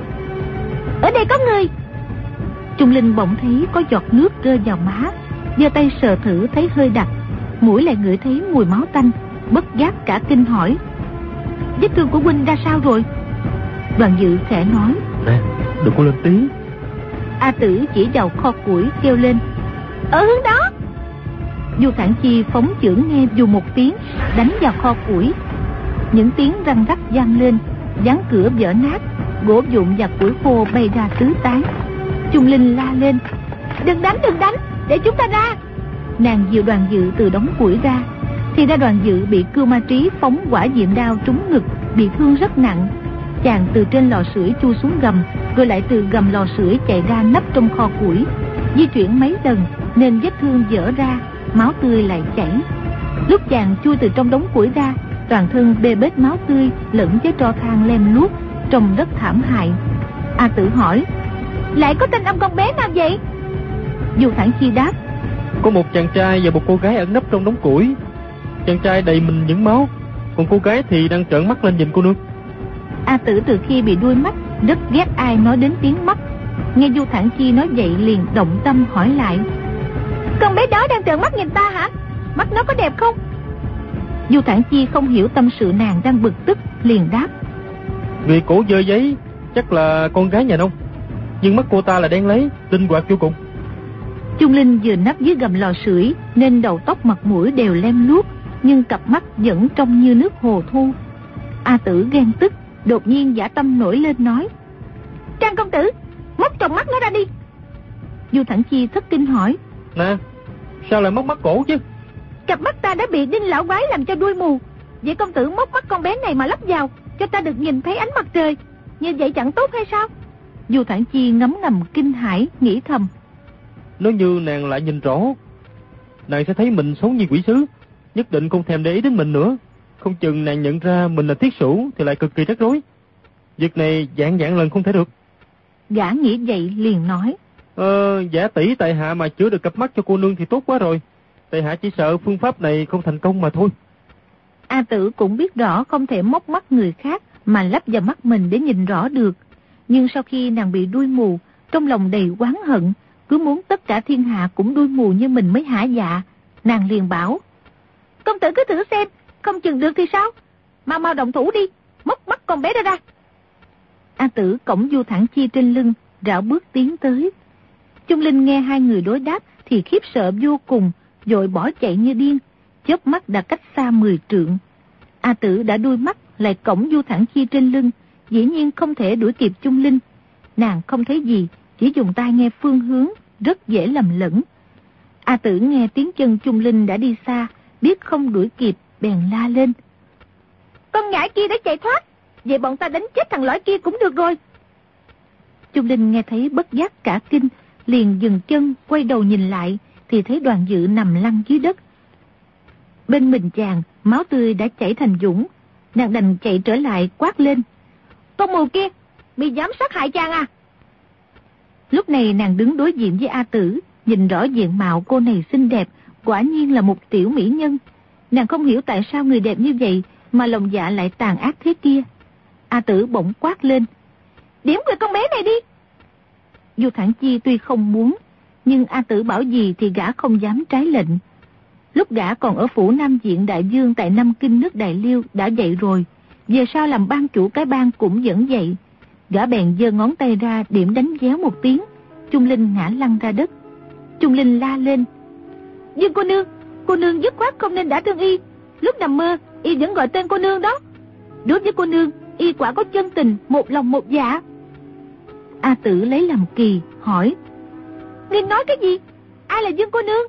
Ở đây có người. Trung Linh bỗng thấy có giọt nước rơi vào má, giơ tay sờ thử thấy hơi đặc, mũi lại ngửi thấy mùi máu tanh, bất giác cả kinh hỏi: Vết thương của huynh ra sao rồi? Đoàn Dự khẽ nói:
Nè, đừng có lên tiếng.
A Tử chỉ vào kho củi kêu lên: Ở hướng đó. Du Thản Chi phóng chưởng nghe dù một tiếng, đánh vào kho củi. Những tiếng răng rắc vang lên, ván cửa vỡ nát, gỗ vụn và củi khô bay ra tứ tán. Trung Linh la lên: Đừng đánh, để chúng ta ra. nàng dìu Đoàn Dự từ đống củi ra, thì ra Đoàn Dự bị Cưu Ma Trí phóng hỏa diệm đao trúng ngực, bị thương rất nặng. Chàng từ trên lò sưởi chui xuống gầm, rồi lại từ gầm lò sưởi chạy ra nấp trong kho củi. Di chuyển mấy lần nên vết thương vỡ ra, máu tươi lại chảy. Lúc chàng chui từ trong đống củi ra, toàn thân bê bết máu tươi lẫn với tro than lem luốc, trông rất thảm hại. A Tử hỏi: lại có tên âm con bé nào vậy? Du Thản Chi đáp:
có một chàng trai và một cô gái ẩn nấp trong đống củi. Chàng trai đầy mình những máu, còn cô gái thì đang trợn mắt lên nhìn cô nương.
A Tử từ khi bị đuôi mắt rất ghét ai nói đến tiếng mắt. Nghe Du Thản Chi nói vậy liền động tâm hỏi lại: con bé đó đang trợn mắt nhìn ta hả? Mắt nó có đẹp không? Du Thản Chi không hiểu tâm sự nàng đang bực tức, liền đáp:
người cổ dơ giấy chắc là con gái nhà nông, nhưng mắt cô ta là đen lấy, tinh quạt vô cùng.
Chung Linh vừa nấp dưới gầm lò sưởi nên đầu tóc mặt mũi đều lem luốc, nhưng cặp mắt vẫn trong như nước hồ thu. A Tử ghen tức, đột nhiên dã tâm nổi lên nói: Trang công tử, móc tròng mắt nó ra đi. Du Thản Chi thất kinh hỏi:
nè, sao lại móc mắt cổ chứ?
Cặp mắt ta đã bị đinh lão quái làm cho đuôi mù, vậy công tử móc mắt con bé này mà lắp vào, cho ta được nhìn thấy ánh mặt trời, như vậy chẳng tốt hay sao? Du Thản Chi ngấm ngầm kinh hãi, nghĩ thầm:
nếu như nàng lại nhìn rõ, nàng sẽ thấy mình xấu như quỷ sứ, nhất định không thèm để ý đến mình nữa. Không chừng nàng nhận ra mình là thiết sủ thì lại cực kỳ rắc rối. Việc này vạn lần không thể được.
Gã nghĩ vậy liền nói:
giả tỷ tại hạ mà chữa được cặp mắt cho cô nương thì tốt quá rồi. Tại hạ chỉ sợ phương pháp này không thành công mà thôi.
A Tử cũng biết rõ không thể móc mắt người khác mà lắp vào mắt mình để nhìn rõ được. Nhưng sau khi nàng bị đuôi mù, trong lòng đầy oán hận, cứ muốn tất cả thiên hạ cũng đuôi mù như mình mới hả dạ. Nàng liền bảo: công tử cứ thử xem, không chừng được thì sao? Mau động thủ đi, móc mắt con bé ra. A Tử cõng Du Thản Chi trên lưng, rảo bước tiến tới. Chung Linh nghe hai người đối đáp thì khiếp sợ vô cùng, vội bỏ chạy như điên, chớp mắt đã cách xa 10 trượng. A Tử đã đuôi mắt lại cõng Du Thản Chi trên lưng, dĩ nhiên không thể đuổi kịp Chung Linh. Nàng không thấy gì, chỉ dùng tai nghe phương hướng, rất dễ lầm lẫn. A Tử nghe tiếng chân Chung Linh đã đi xa, biết không đuổi kịp, bèn la lên: con nhãi kia đã chạy thoát, vậy bọn ta đánh chết thằng lõi kia cũng được rồi. Chung Linh nghe thấy bất giác cả kinh, liền dừng chân, quay đầu nhìn lại, thì thấy Đoàn Dự nằm lăn dưới đất. Bên mình chàng, máu tươi đã chảy thành dũng. Nàng đành chạy trở lại quát lên: con mù kia, bị dám sát hại chàng à? Lúc này nàng đứng đối diện với A Tử, nhìn rõ diện mạo cô này xinh đẹp, quả nhiên là một tiểu mỹ nhân. Nàng không hiểu tại sao người đẹp như vậy mà lòng dạ lại tàn ác thế kia. A Tử bỗng quát lên: điểm người con bé này đi. Du Thản Chi tuy không muốn, nhưng A Tử bảo gì thì gã không dám trái lệnh. Lúc gã còn ở phủ Nam Diện Đại Dương tại Nam Kinh nước Đại Liêu đã dậy rồi, về sau làm ban chủ cái bang cũng vẫn vậy. Gã bèn giơ ngón tay ra điểm đánh véo một tiếng, Chung Linh ngã lăn ra đất. Chung Linh la lên: Dương cô nương dứt khoát không nên đã thương y. Lúc nằm mơ y vẫn gọi tên cô nương đó. Đối với cô nương, y quả có chân tình, một lòng một dạ. A Tử lấy làm kỳ, hỏi: ngươi nói cái gì? Ai là Dương cô nương?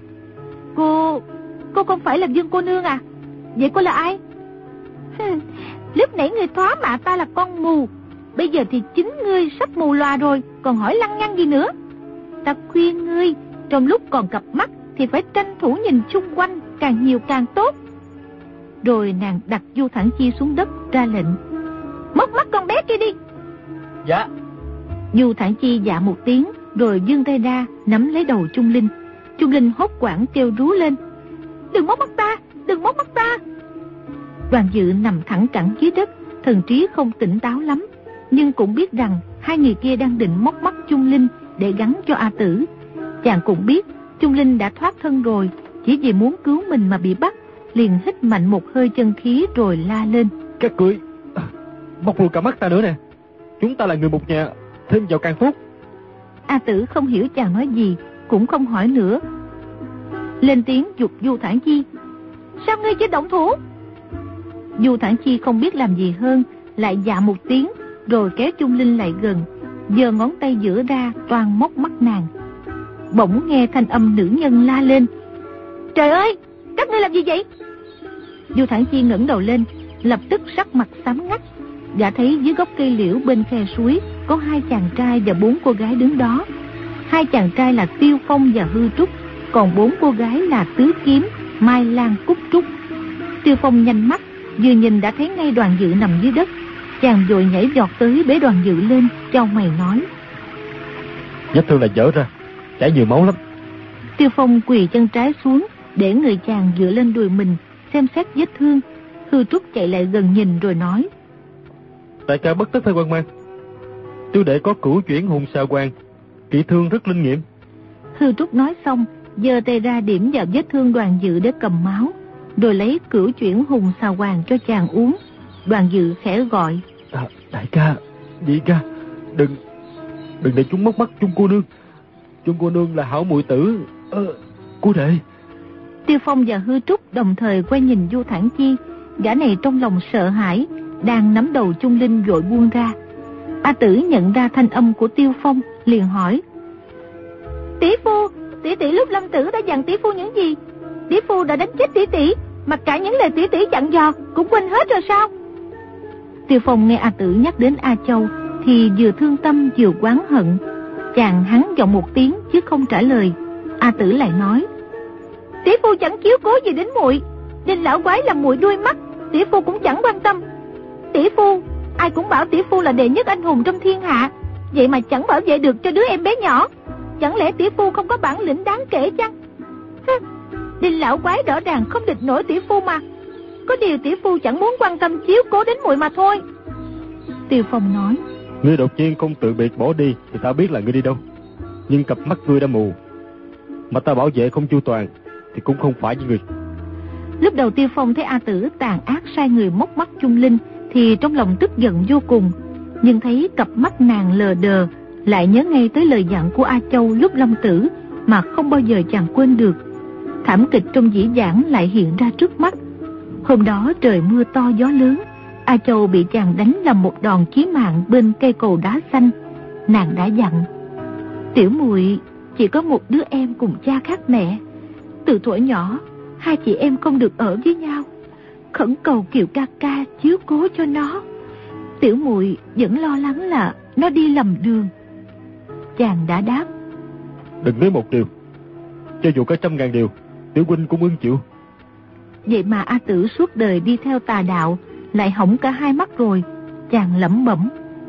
Cô không phải là Dương cô nương à? Vậy cô là ai? Lúc nãy ngươi thoá mạ ta là con mù, bây giờ thì chính ngươi sắp mù lòa rồi, còn hỏi lăng nhăng gì nữa? Ta khuyên ngươi, trong lúc còn cặp mắt thì phải tranh thủ nhìn xung quanh, càng nhiều càng tốt. Rồi nàng đặt Du Thản Chi xuống đất, ra lệnh: móc mắt con bé kia đi.
Dạ.
Du Thản Chi dạ một tiếng, rồi giương tay ra nắm lấy đầu Chung Linh. Chung Linh hốt hoảng kêu rú lên: đừng móc mắt ta, đừng móc mắt ta. Đoàn Dự nằm thẳng cẳng dưới đất, thần trí không tỉnh táo lắm, nhưng cũng biết rằng hai người kia đang định móc mắt Chung Linh để gắn cho A Tử. Chàng cũng biết Chung Linh đã thoát thân rồi, chỉ vì muốn cứu mình mà bị bắt, liền hít mạnh một hơi chân khí rồi la lên:
các ngươi móc luôn cả mắt ta nữa nè, chúng ta là người một nhà, thêm vào càng tốt.
A Tử không hiểu chàng nói gì, cũng không hỏi nữa, lên tiếng giục Du Thản Chi: sao ngươi chưa động thủ? Du Thản Chi không biết làm gì hơn, lại dạ một tiếng, rồi kéo Chung Linh lại gần, giơ ngón tay giữa ra toan móc mắt nàng. Bỗng nghe thanh âm nữ nhân la lên: Trời ơi, các ngươi làm gì vậy? Du Thản Chi ngẩng đầu lên, lập tức sắc mặt xám ngắt. Gã thấy dưới gốc cây liễu bên khe suối có 2 chàng trai và 4 cô gái đứng đó. 2 chàng trai là Tiêu Phong và Hư Trúc, còn 4 cô gái là Tứ Kiếm, Mai Lan, Cúc Trúc. Tiêu Phong nhanh mắt, vừa nhìn đã thấy ngay Đoàn Dự nằm dưới đất. Chàng vội nhảy vọt tới bế Đoàn Dự lên, chau mày nói:
Vết thương là dở ra, chảy nhiều máu lắm.
Tiêu Phong quỳ chân trái xuống, để người chàng dựa lên đùi mình, xem xét vết thương. Hư Trúc chạy lại gần nhìn rồi nói:
Đại ca bất tất phải hoang mang. Tiểu đệ có cửu chuyển hùng xà hoàng, trị thương rất linh nghiệm.
Hư Trúc nói xong, giơ tay ra điểm vào vết thương Đoàn Dự để cầm máu, rồi lấy cửu chuyển hùng xà hoàng cho chàng uống. Đoàn Dự khẽ gọi:
Đại ca, nhị ca, đừng để chúng móc mắt Chung cô nương. Chung cô nương là hảo muội tử của đệ.
Tiêu Phong và Hư Trúc đồng thời quay nhìn Du Thản Chi. Gã này trong lòng sợ hãi, đang nắm đầu Chung Linh vội buông ra. A Tử nhận ra thanh âm của Tiêu Phong, liền hỏi: Tỷ phu, tỷ tỷ lúc lâm tử đã dặn tỷ phu những gì? Tỷ phu đã đánh chết tỷ tỷ, mà cả những lời tỷ tỷ dặn dò cũng quên hết rồi sao? Tiêu Phong nghe A Tử nhắc đến A Châu thì vừa thương tâm vừa oán hận. Chàng hắn giọng một tiếng chứ không trả lời. A Tử lại nói: Tỷ phu chẳng chiếu cố gì đến muội, Đinh lão quái làm muội đuôi mắt, tỷ phu cũng chẳng quan tâm. Tỷ phu, ai cũng bảo tỷ phu là đệ nhất anh hùng trong thiên hạ, vậy mà chẳng bảo vệ được cho đứa em bé nhỏ. Chẳng lẽ tỷ phu không có bản lĩnh đáng kể chăng? Đinh lão quái rõ ràng không địch nổi tỷ phu mà. Có điều tỷ phu chẳng muốn quan tâm chiếu cố đến muội mà thôi. Tiêu Phong nói:
Ngươi đột nhiên không tự biệt bỏ đi thì ta biết là ngươi đi đâu. Nhưng cặp mắt ngươi đã mù, mà ta bảo vệ không chu toàn thì cũng không phải với ngươi.
Lúc đầu Tiêu Phong thấy A Tử tàn ác sai người móc mắt Chung Linh thì trong lòng tức giận vô cùng. Nhưng thấy cặp mắt nàng lờ đờ, lại nhớ ngay tới lời dặn của A Châu lúc lâm tử mà không bao giờ chàng quên được. Thảm kịch trong dĩ vãng lại hiện ra trước mắt. Hôm đó trời mưa to gió lớn, A Châu bị chàng đánh làm một đòn chí mạng bên cây cầu đá xanh. Nàng đã dặn: Tiểu muội chỉ có một đứa em cùng cha khác mẹ. Từ thuở nhỏ, 2 chị em không được ở với nhau. Khẩn cầu Kiều ca ca chiếu cố cho nó. Tiểu muội vẫn lo lắng là nó đi lầm đường. Chàng đã đáp:
Đừng nói một điều, cho dù có 100.000 điều, tiểu huynh cũng ưng chịu.
Vậy mà A Tử suốt đời đi theo tà đạo, lại hỏng cả 2 mắt rồi. Chàng lẩm bẩm: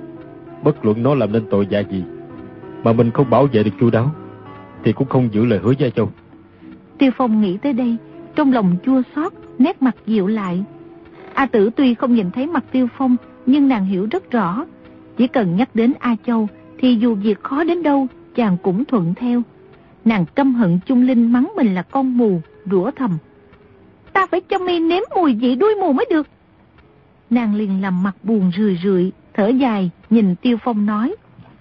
Bất luận nó làm nên tội dạ gì, mà mình không bảo vệ được chu đáo thì cũng không giữ lời hứa với Châu.
Tiêu Phong nghĩ tới đây, trong lòng chua xót, nét mặt dịu lại. A Tử tuy không nhìn thấy mặt Tiêu Phong, nhưng nàng hiểu rất rõ, chỉ cần nhắc đến A Châu thì dù việc khó đến đâu chàng cũng thuận theo. Nàng căm hận Chung Linh mắng mình là con mù, rủa thầm: Ta phải cho mi nếm mùi vị đuôi mù mới được. Nàng liền làm mặt buồn rười rượi, thở dài nhìn Tiêu Phong nói: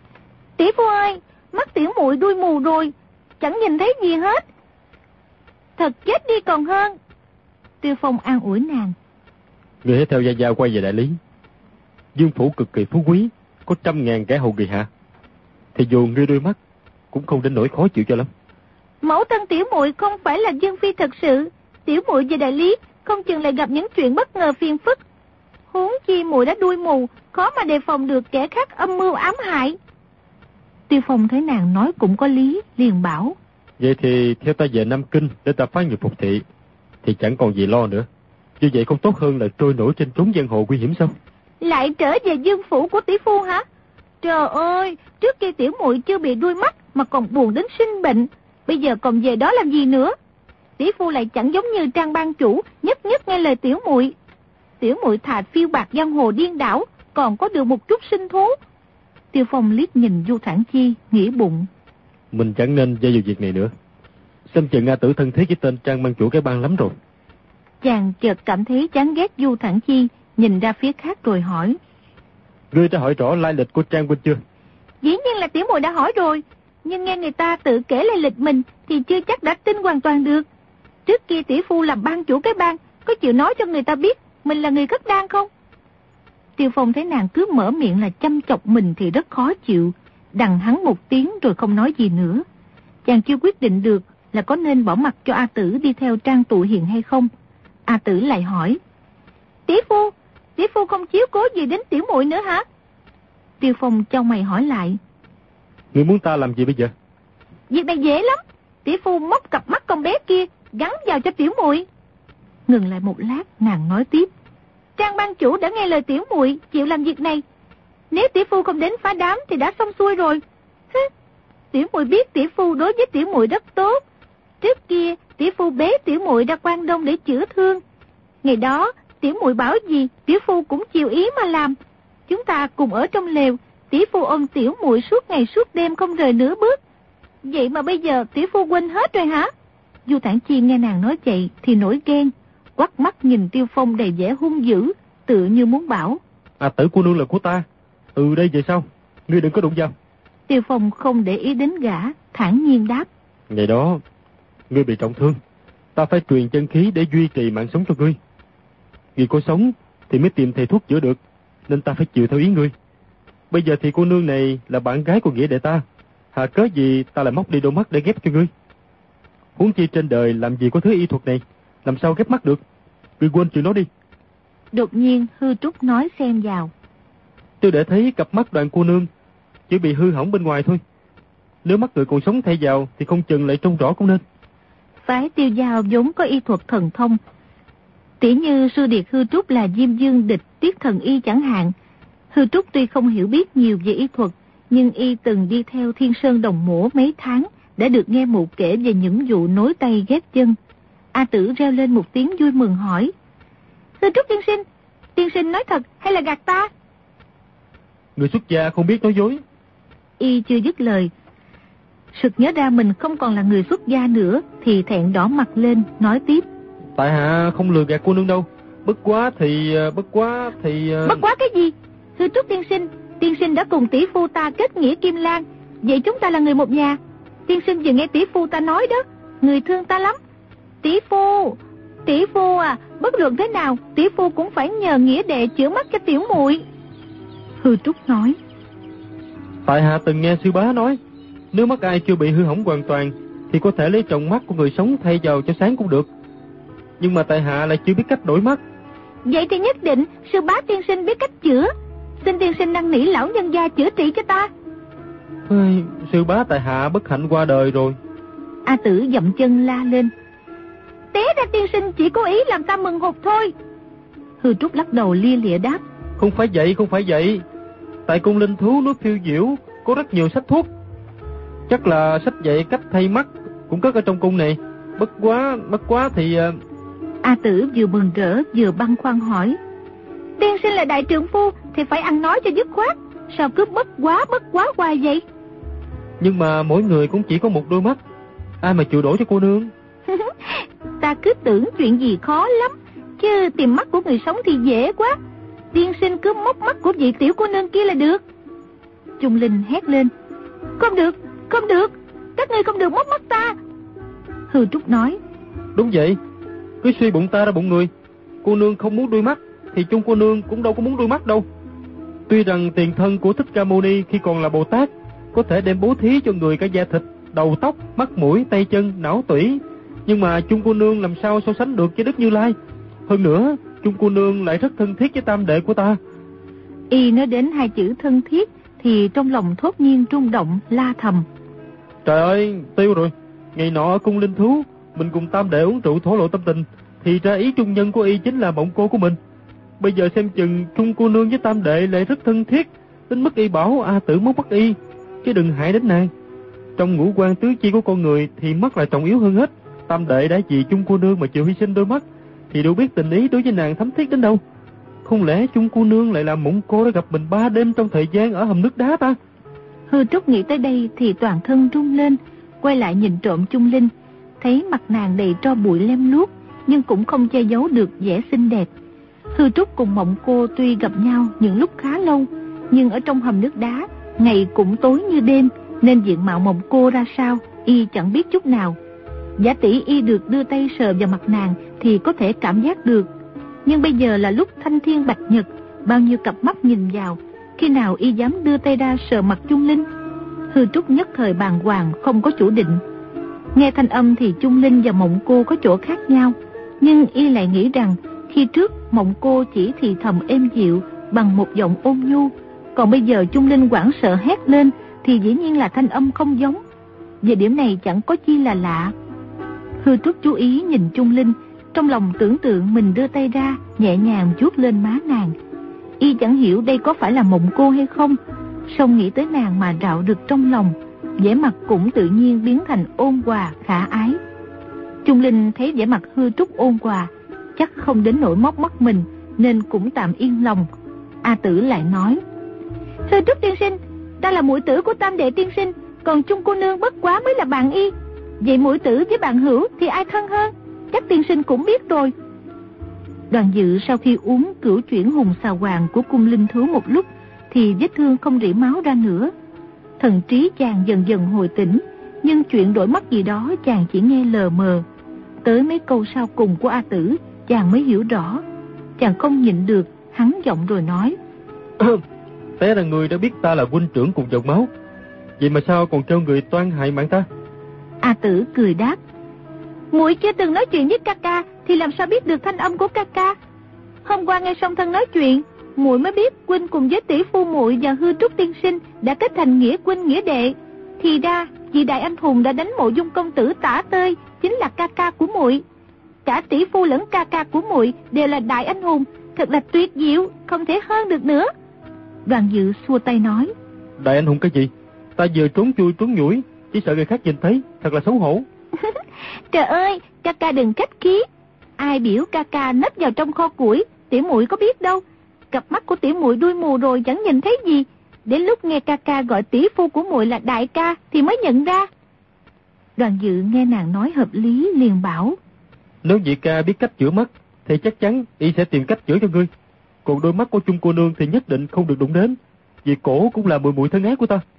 Tỷ phu ơi, mắt tiểu muội đuôi mù rồi, chẳng nhìn thấy gì hết. Thật chết đi còn hơn. Tiêu Phong an ủi nàng:
Ngươi hãy theo gia gia quay về đại lý. Dương phủ cực kỳ phú quý, có 100.000 kẻ hầu kỳ hạ, thì dù ngươi đôi mắt cũng không đến nỗi khó chịu cho lắm.
Mẫu thân tiểu muội không phải là Dương phi thật sự, tiểu muội về đại lý không chừng lại gặp những chuyện bất ngờ phiền phức. Huống chi muội đã đuôi mù, khó mà đề phòng được kẻ khác âm mưu ám hại. Tiêu Phong thấy nàng nói cũng có lý, liền bảo:
Vậy thì theo ta về Nam Kinh để ta phá nghiệp phục thị, thì chẳng còn gì lo nữa. Như vậy không tốt hơn là trôi nổi trên trốn giang hồ nguy hiểm sao?
Lại trở về Dương phủ của tỷ phu hả? Trời ơi, trước kia tiểu muội chưa bị đuôi mắt mà còn buồn đến sinh bệnh, bây giờ còn về đó làm gì nữa? Tỷ phu lại chẳng giống như Trang ban chủ, nhất nghe lời tiểu muội. Tiểu muội thà phiêu bạc giang hồ điên đảo, còn có được một chút sinh thú. Tiêu Phong liếc nhìn Du Thản Chi, nghĩ bụng:
Mình chẳng nên dây vào việc này nữa. Xem chừng A Tử thân thiết với tên Trang ban chủ cái bang lắm rồi.
Chàng chợt cảm thấy chán ghét Du Thản Chi, nhìn ra phía khác rồi hỏi:
Ngươi đã hỏi rõ lai lịch của Trang huynh chưa?
Dĩ nhiên là tiểu muội đã hỏi rồi, nhưng nghe người ta tự kể lai lịch mình thì chưa chắc đã tin hoàn toàn được. Trước kia tỷ phu làm ban chủ cái bang, có chịu nói cho người ta biết mình là người cất đan không? Tiêu Phong thấy nàng cứ mở miệng là chăm chọc mình thì rất khó chịu, đằng hắn một tiếng rồi không nói gì nữa. Chàng chưa quyết định được, là có nên bỏ mặc cho A Tử đi theo Trang Tụ Hiền hay không. A Tử lại hỏi: tỷ phu không chiếu cố gì đến tiểu muội nữa hả? Tiêu Phong chau mày hỏi lại:
Ngươi muốn ta làm gì bây giờ?
Việc này dễ lắm. Tỷ phu móc cặp mắt con bé kia gắn vào cho tiểu muội. Ngừng lại một lát, nàng nói tiếp: Trang ban chủ đã nghe lời tiểu muội, chịu làm việc này. Nếu tỷ phu không đến phá đám thì đã xong xuôi rồi. Tiểu muội biết tỷ phu đối với tiểu muội rất tốt. Trước kia tỷ phu bế tiểu muội ra Quan Đông để chữa thương. Ngày đó tiểu muội bảo gì tiểu phu cũng chịu ý mà làm. Chúng ta cùng ở trong lều, tỷ phu ôm tiểu muội suốt ngày suốt đêm không rời nửa bước. Vậy mà bây giờ tỷ phu quên hết rồi hả? Du Thản Chi nghe nàng nói vậy thì nổi ghen, quắt mắt nhìn Tiêu Phong đầy vẻ hung dữ, tự như muốn bảo:
À, Tử cô nương là của ta. Đây vậy sao? Ngươi đừng có đụng vào.
Tiêu Phong không để ý đến gã, thản nhiên đáp:
Ngày đó ngươi bị trọng thương, ta phải truyền chân khí để duy trì mạng sống cho ngươi. Vì có sống thì mới tìm thầy thuốc chữa được, nên ta phải chịu theo ý ngươi. Bây giờ thì cô nương này là bạn gái của nghĩa đệ ta, hà cớ gì ta lại móc đi đôi mắt để ghép cho ngươi? Huống chi trên đời làm gì có thứ y thuật này, làm sao ghép mắt được? Ngươi quên chuyện đó đi.
Đột nhiên Hư Trúc nói xen vào:
Tôi để thấy cặp mắt Đoàn cô nương chỉ bị hư hỏng bên ngoài thôi. Nếu mắt người còn sống thay vào thì không chừng lại trông rõ cũng nên.
Phái Tiêu Giao vốn có y thuật thần thông, tỉ như sư điệt Hư Trúc là Diêm Dương Địch Tiết Thần Y chẳng hạn. Hư Trúc tuy không hiểu biết nhiều về y thuật, nhưng y từng đi theo Thiên Sơn Đồng Mổ mấy tháng, đã được nghe mụ kể về những vụ nối tay ghép chân. A Tử reo lên một tiếng vui mừng hỏi: Hư Trúc tiên sinh nói thật hay là gạt ta?
Người xuất gia không biết nói dối.
Y chưa dứt lời, sực nhớ ra mình không còn là người xuất gia nữa, thì thẹn đỏ mặt lên, nói tiếp:
Tại hạ không lừa gạt cô nương đâu. Bất quá
cái gì? Hư Trúc tiên sinh đã cùng tỷ phu ta kết nghĩa Kim Lan, vậy chúng ta là người một nhà. Tiên sinh vừa nghe tỷ phu ta nói đó, người thương ta lắm. Tỷ phu à, bất luận thế nào tỷ phu cũng phải nhờ nghĩa đệ chữa mắt cho tiểu muội. Hư Trúc nói:
Tại hạ từng nghe sư bá nói, nếu mắt ai chưa bị hư hỏng hoàn toàn thì có thể lấy tròng mắt của người sống thay vào cho sáng cũng được. Nhưng mà tại hạ lại chưa biết cách đổi mắt.
Vậy thì nhất định sư bá tiên sinh biết cách chữa. Xin tiên sinh năn nỉ lão nhân gia chữa trị cho ta.
Sư bá tại hạ bất hạnh qua đời rồi.
A Tử dậm chân la lên: Té ra tiên sinh chỉ cố ý làm ta mừng hụt thôi. Hư Trúc lắc đầu lia lịa đáp:
Không phải vậy. Tại cung linh thú núi Phiêu Diễu có rất nhiều sách thuốc. Chắc là sách dạy cách thay mắt cũng cất ở trong cung này. Bất quá thì...
A Tử vừa mừng rỡ vừa băn khoăn hỏi: Tiên sinh là đại trượng phu thì phải ăn nói cho dứt khoát, sao cứ bất quá hoài vậy?
Nhưng mà mỗi người cũng chỉ có một đôi mắt, ai mà chịu đổi cho cô nương?
Ta cứ tưởng chuyện gì khó lắm, chứ tìm mắt của người sống thì dễ quá. Tiên sinh cứ móc mắt của vị tiểu cô nương kia là được. Trung Linh hét lên: Không được, các ngươi không được móc mắt ta. Hư Trúc nói:
Đúng vậy, cứ suy bụng ta ra bụng người. Cô nương không muốn đôi mắt thì chung cô nương cũng đâu có muốn đôi mắt đâu. Tuy rằng tiền thân của Thích Ca Mâu Ni khi còn là Bồ Tát có thể đem bố thí cho người cả da thịt, đầu tóc, mắt mũi, tay chân, não tủy, nhưng mà chung cô nương làm sao so sánh được với Đức Như Lai. Hơn nữa chung cô nương lại rất thân thiết với tam đệ của ta.
Y nói đến hai chữ thân thiết thì trong lòng thốt nhiên rung động, la thầm:
Trời ơi, tiêu rồi. Ngày nọ ở cung linh thú, mình cùng tam đệ uống rượu thổ lộ tâm tình, thì ra ý trung nhân của y chính là mộng cô của mình. Bây giờ xem chừng chung cô nương với tam đệ lại rất thân thiết, đến mức y bảo A Tử móc mắt y, chứ đừng hại đến nàng. Trong ngũ quan tứ chi của con người thì mắt là trọng yếu hơn hết. Tam đệ đã vì chung cô nương mà chịu hy sinh đôi mắt, thì đâu biết tình ý đối với nàng thấm thiết đến đâu. Không lẽ chung cô nương lại làm mộng cô đã gặp mình 3 đêm trong thời gian ở hầm nước đá ta?
Hư Trúc nghĩ tới đây thì toàn thân rung lên, quay lại nhìn trộm Trung Linh, thấy mặt nàng đầy tro bụi lem luốc, nhưng cũng không che giấu được vẻ xinh đẹp. Hư Trúc cùng mộng cô tuy gặp nhau những lúc khá lâu, nhưng ở trong hầm nước đá ngày cũng tối như đêm, nên diện mạo mộng cô ra sao y chẳng biết chút nào. Giả tỷ y được đưa tay sờ vào mặt nàng thì có thể cảm giác được, nhưng bây giờ là lúc thanh thiên bạch nhật, bao nhiêu cặp mắt nhìn vào, khi nào y dám đưa tay ra sờ mặt Trung Linh? Hư Trúc nhất thời bàng hoàng không có chủ định. Nghe thanh âm thì Chung Linh và Mộng Cô có chỗ khác nhau, nhưng y lại nghĩ rằng khi trước Mộng Cô chỉ thì thầm êm dịu bằng một giọng ôn nhu, còn bây giờ Chung Linh hoảng sợ hét lên thì dĩ nhiên là thanh âm không giống. Về điểm này chẳng có chi là lạ. Hư Trúc chú ý nhìn Chung Linh, trong lòng tưởng tượng mình đưa tay ra nhẹ nhàng vuốt lên má nàng. Y chẳng hiểu đây có phải là Mộng Cô hay không, song nghĩ tới nàng mà rạo rực trong lòng, vẻ mặt cũng tự nhiên biến thành ôn hòa khả ái. Chung Linh thấy vẻ mặt Hư Trúc ôn hòa, chắc không đến nỗi móc mắt mình, nên cũng tạm yên lòng. A Tử lại nói: Hư Trúc tiên sinh, ta là muội tử của Tam đệ tiên sinh, còn Chung cô nương bất quá mới là bạn y. Vậy muội tử với bạn hữu thì ai thân hơn? Chắc tiên sinh cũng biết rồi. Đoàn Dự sau khi uống cửu chuyển hùng xà hoàng của cung linh thú một lúc thì vết thương không rỉ máu ra nữa. Thần trí chàng dần dần hồi tỉnh, nhưng chuyện đổi mắt gì đó chàng chỉ nghe lờ mờ. Tới mấy câu sau cùng của A Tử chàng mới hiểu rõ. Chàng không nhịn được, hắn giọng rồi nói:
Té là người đã biết ta là huynh trưởng cùng dòng máu, vậy mà sao còn kêu người toan hại mạng ta?
A Tử cười đáp: Muội chưa từng nói chuyện với ca ca thì làm sao biết được thanh âm của ca ca? Hôm qua nghe song thân nói chuyện, muội mới biết huynh cùng với tỷ phu muội và Hư Trúc tiên sinh đã kết thành nghĩa huynh nghĩa đệ. Thì ra vì đại anh hùng đã đánh Mộ Dung công tử tả tơi chính là ca ca của muội. Cả tỷ phu lẫn ca ca của muội đều là đại anh hùng, thật là tuyệt diệu, không thể hơn được nữa. Đoàn Dự xua tay nói:
Đại anh hùng cái gì? Ta vừa trốn chui trốn nhủi, chỉ sợ người khác nhìn thấy, thật là xấu hổ.
Trời ơi, ca ca đừng khách khí. Ai biểu ca ca nấp vào trong kho củi, tiểu muội có biết đâu. Cặp mắt của tiểu muội đuôi mù rồi chẳng nhìn thấy gì. Đến lúc nghe ca ca gọi tỷ phu của muội là đại ca thì mới nhận ra. Đoàn Dự nghe nàng nói hợp lý liền bảo:
Nếu vị ca biết cách chữa mắt thì chắc chắn y sẽ tìm cách chữa cho ngươi. Còn đôi mắt của Chung cô nương thì nhất định không được đụng đến, vì cổ cũng là muội muội thân ái của ta.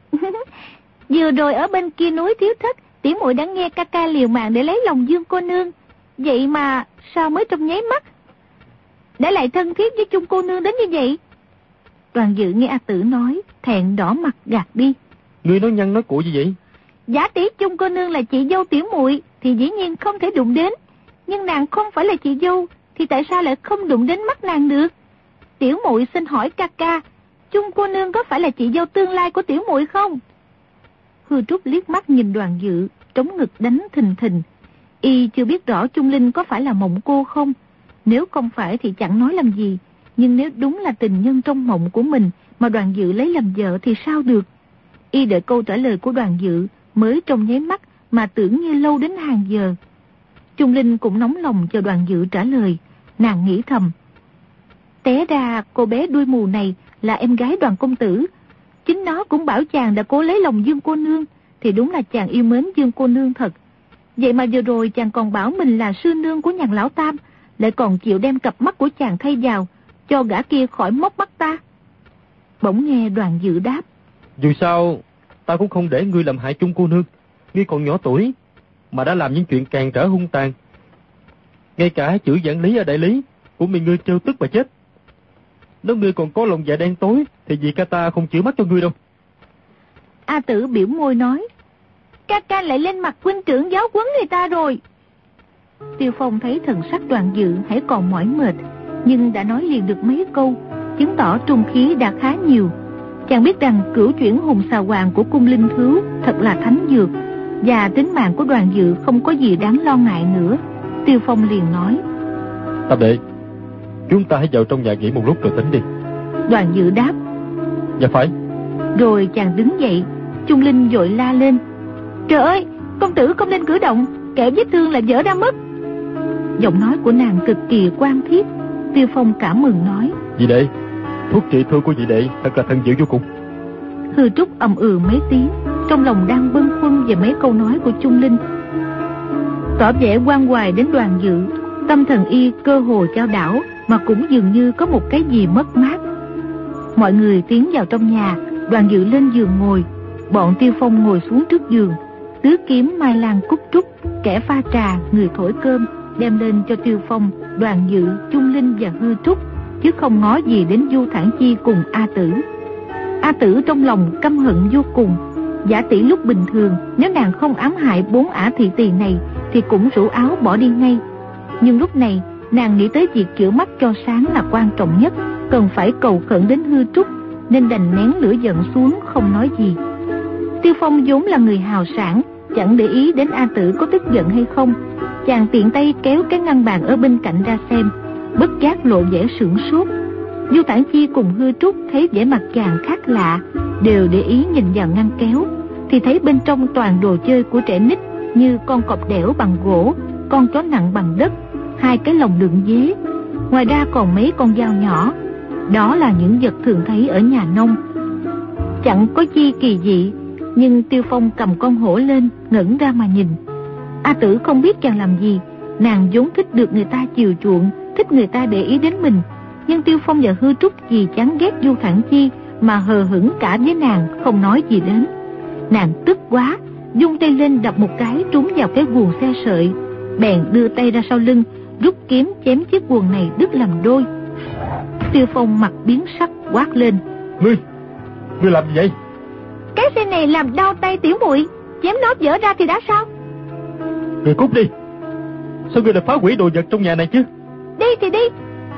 Vừa rồi ở bên kia núi Thiếu Thất, tiểu muội đã nghe ca ca liều mạng để lấy lòng Dương cô nương. Vậy mà sao mới trong nháy mắt đã lại thân thiết với Chung cô nương đến như vậy? Đoàn Dự nghe A Tử nói, thẹn đỏ mặt gạt đi.
Ngươi nói nhăn nói cuội gì vậy?
Giả tỷ Chung cô nương là chị dâu tiểu muội thì dĩ nhiên không thể đụng đến, nhưng nàng không phải là chị dâu thì tại sao lại không đụng đến mắt nàng được? Tiểu muội xin hỏi ca ca, Chung cô nương có phải là chị dâu tương lai của tiểu muội không? Hư Trúc liếc mắt nhìn Đoàn Dự, trống ngực đánh thình thình. Y chưa biết rõ Chung Linh có phải là Mộng Cô không. Nếu không phải thì chẳng nói làm gì, nhưng nếu đúng là tình nhân trong mộng của mình mà Đoàn Dự lấy làm vợ thì sao được? Y đợi câu trả lời của Đoàn Dự mới trong nháy mắt mà tưởng như lâu đến hàng giờ. Chung Linh cũng nóng lòng chờ Đoàn Dự trả lời. Nàng nghĩ thầm: té ra cô bé đuôi mù này là em gái Đoàn công tử. Chính nó cũng bảo chàng đã cố lấy lòng Dương cô nương, thì đúng là chàng yêu mến Dương cô nương thật. Vậy mà vừa rồi chàng còn bảo mình là sư nương của Nhàn lão tam, lại còn chịu đem cặp mắt của chàng thay vào, cho gã kia khỏi móc mắt ta. Bỗng nghe Đoàn Dự đáp:
Dù sao ta cũng không để ngươi làm hại Chung cô nương. Ngươi còn nhỏ tuổi mà đã làm những chuyện càn trở hung tàn, ngay cả chữ giảng lý ở đại lý cũng bị ngươi trêu tức mà chết. Nếu ngươi còn có lòng dạ đen tối thì vì ca ta không chữa mắt cho ngươi đâu.
A Tử biểu môi nói: ca ca lại lên mặt huynh trưởng giáo huấn người ta rồi. Tiêu Phong thấy thần sắc Đoàn Dự hãy còn mỏi mệt, nhưng đã nói liền được mấy câu, chứng tỏ trung khí đã khá nhiều. Chàng biết rằng cửu chuyển hùng xà hoàng của cung linh thú thật là thánh dược, và tính mạng của Đoàn Dự không có gì đáng lo ngại nữa. Tiêu Phong liền nói:
Tam đệ, chúng ta hãy vào trong nhà nghỉ một lúc rồi tính đi.
Đoàn Dự đáp:
Dạ phải.
Rồi chàng đứng dậy. Chung Linh vội la lên: trời ơi, công tử không nên cử động, kẻo vết thương là vỡ ra mất. Giọng nói của nàng cực kỳ quan thiết. Tiêu Phong cảm mừng nói:
Dì đệ, thuốc trị thương của dì đệ thật là thần diệu vô cùng.
Hư Trúc ầm mấy tiếng, trong lòng đang bâng khuâng về mấy câu nói của Chung Linh. Tỏ vẻ quan hoài đến Đoàn Dự, tâm thần y cơ hồ chao đảo, mà cũng dường như có một cái gì mất mát. Mọi người tiến vào trong nhà. Đoàn Dự lên giường ngồi, bọn Tiêu Phong ngồi xuống trước giường. Tứ Kiếm, Mai Lan, Cúc Trúc, kẻ pha trà, người thổi cơm đem lên cho Tiêu Phong, Đoàn Dự, Chung Linh và Hư Trúc, chứ không ngó gì đến Du Thản Chi cùng A Tử. A Tử trong lòng căm hận vô cùng, Giả tỷ lúc bình thường, nếu nàng không ám hại 4 ả thị tỳ này thì cũng rủ áo bỏ đi ngay. Nhưng lúc này nàng nghĩ tới việc chữa mắt cho sáng là quan trọng nhất, cần phải cầu khẩn đến Hư Trúc, nên đành nén lửa giận xuống không nói gì. Tiêu Phong vốn là người hào sảng, chẳng để ý đến A Tử có tức giận hay không. Chàng tiện tay kéo cái ngăn bàn ở bên cạnh ra xem, bất giác lộ vẻ sửng sốt. Du Tản Chi cùng Hư Trúc thấy vẻ mặt chàng khác lạ, đều để ý nhìn vào ngăn kéo, thì thấy bên trong toàn đồ chơi của trẻ nít, như con cọp đẻo bằng gỗ, con chó nặng bằng đất, 2 cái lồng đựng dế. Ngoài ra còn mấy con dao nhỏ. Đó là những vật thường thấy ở nhà nông, chẳng có chi kỳ dị. Nhưng Tiêu Phong cầm con hổ lên, ngẩng ra mà nhìn. A Tử không biết chàng làm gì. Nàng vốn thích được người ta chiều chuộng, thích người ta để ý đến mình. Nhưng Tiêu Phong và Hư Trúc vì chán ghét Du Thản Chi mà hờ hững cả với nàng, không nói gì đến. Nàng tức quá, vung tay lên đập một cái trúng vào cái guồng xe sợi, bèn đưa tay ra sau lưng, rút kiếm chém chiếc guồng này đứt làm đôi. Tiêu Phong mặt biến sắc quát lên:
Ngươi làm gì vậy?
Cái xe này làm đau tay tiểu muội, chém nó vỡ ra thì đã sao?
Ngươi cút đi. Sao ngươi lại phá hủy đồ vật trong nhà này chứ?
Đi thì đi.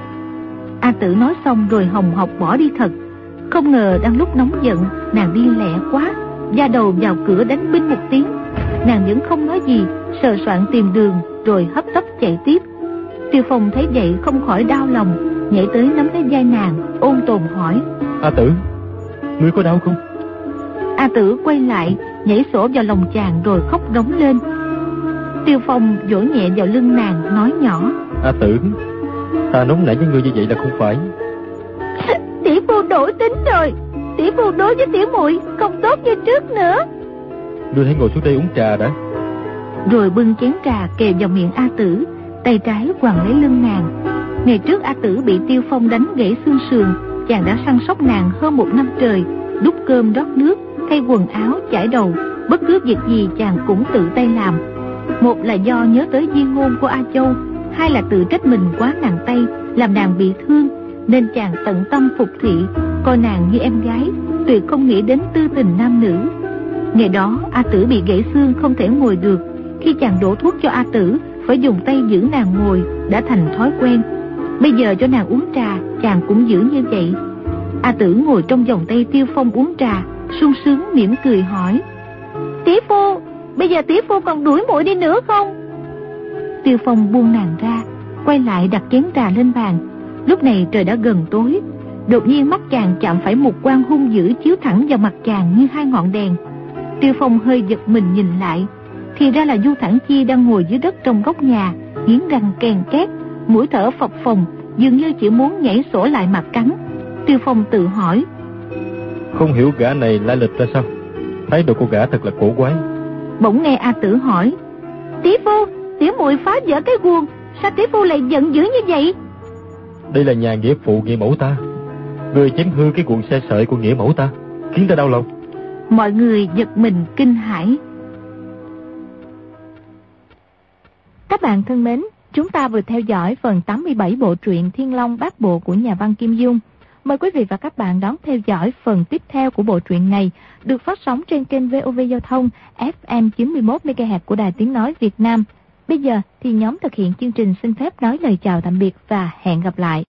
A Tử nói xong rồi hồng hộc bỏ đi thật. Không ngờ đang lúc nóng giận, nàng đi lẹ quá, da đầu vào cửa đánh binh một tiếng. Nàng vẫn không nói gì, sờ soạn tìm đường rồi hấp tấp chạy tiếp. Tiêu Phong thấy vậy không khỏi đau lòng, nhảy tới nắm lấy vai nàng, ôn tồn hỏi:
A Tử, ngươi có đau không?
A Tử quay lại, nhảy sổ vào lòng chàng rồi khóc rống lên. Tiêu Phong vỗ nhẹ vào lưng nàng, nói nhỏ:
A Tử, ta nóng nảy với ngươi như vậy là không phải.
Tỷ phu đổi tính rồi, tỷ phu đối với tiểu muội không tốt như trước nữa.
Ngươi hãy ngồi xuống đây uống trà đã.
Rồi bưng chén trà kề vào miệng A Tử, tay trái quàng lấy lưng nàng. Ngày trước A Tử bị Tiêu Phong đánh gãy xương sườn, chàng đã săn sóc nàng hơn 1 năm trời, đút cơm rót nước, thay quần áo, chải đầu, bất cứ việc gì chàng cũng tự tay làm. Một là do nhớ tới di ngôn của A Châu, hai là tự trách mình quá nặng tay, làm nàng bị thương, nên chàng tận tâm phục thị, coi nàng như em gái, tuyệt không nghĩ đến tư tình nam nữ. Ngày đó A Tử bị gãy xương không thể ngồi được, khi chàng đổ thuốc cho A Tử phải dùng tay giữ nàng ngồi, đã thành thói quen. Bây giờ cho nàng uống trà, chàng cũng giữ như vậy. A Tử ngồi trong vòng tay Tiêu Phong uống trà, sung sướng mỉm cười hỏi: Tỷ phu, bây giờ tỷ phu còn đuổi muội đi nữa không? Tiêu Phong buông nàng ra, quay lại đặt chén trà lên bàn. Lúc này trời đã gần tối. Đột nhiên mắt chàng chạm phải một quang hung dữ chiếu thẳng vào mặt chàng như 2 ngọn đèn. Tiêu Phong hơi giật mình nhìn lại, thì ra là Du Thản Chi đang ngồi dưới đất trong góc nhà, nghiến răng kèn két, mũi thở phập phồng, dường như chỉ muốn nhảy sổ lại mà cắn. Tiêu Phong tự hỏi:
Không hiểu gã này lai lịch ra sao, thái độ của gã thật là cổ quái.
Bỗng nghe A Tử hỏi: Tỷ phu, tiểu muội phá vỡ cái guồng, sao tỷ phu lại giận dữ như vậy?
Đây là nhà nghĩa phụ nghĩa mẫu ta, người chém hư cái guồng xe sợi của nghĩa mẫu ta, khiến ta đau lòng.
Mọi người giật mình kinh hãi.
Các bạn thân mến, chúng ta vừa theo dõi phần 87 bộ truyện Thiên Long Bát Bộ của nhà văn Kim Dung. Mời quý vị và các bạn đón theo dõi phần tiếp theo của bộ truyện này, được phát sóng trên kênh VOV Giao thông FM 91 MHz của Đài Tiếng nói Việt Nam. Bây giờ thì nhóm thực hiện chương trình xin phép nói lời chào tạm biệt và hẹn gặp lại.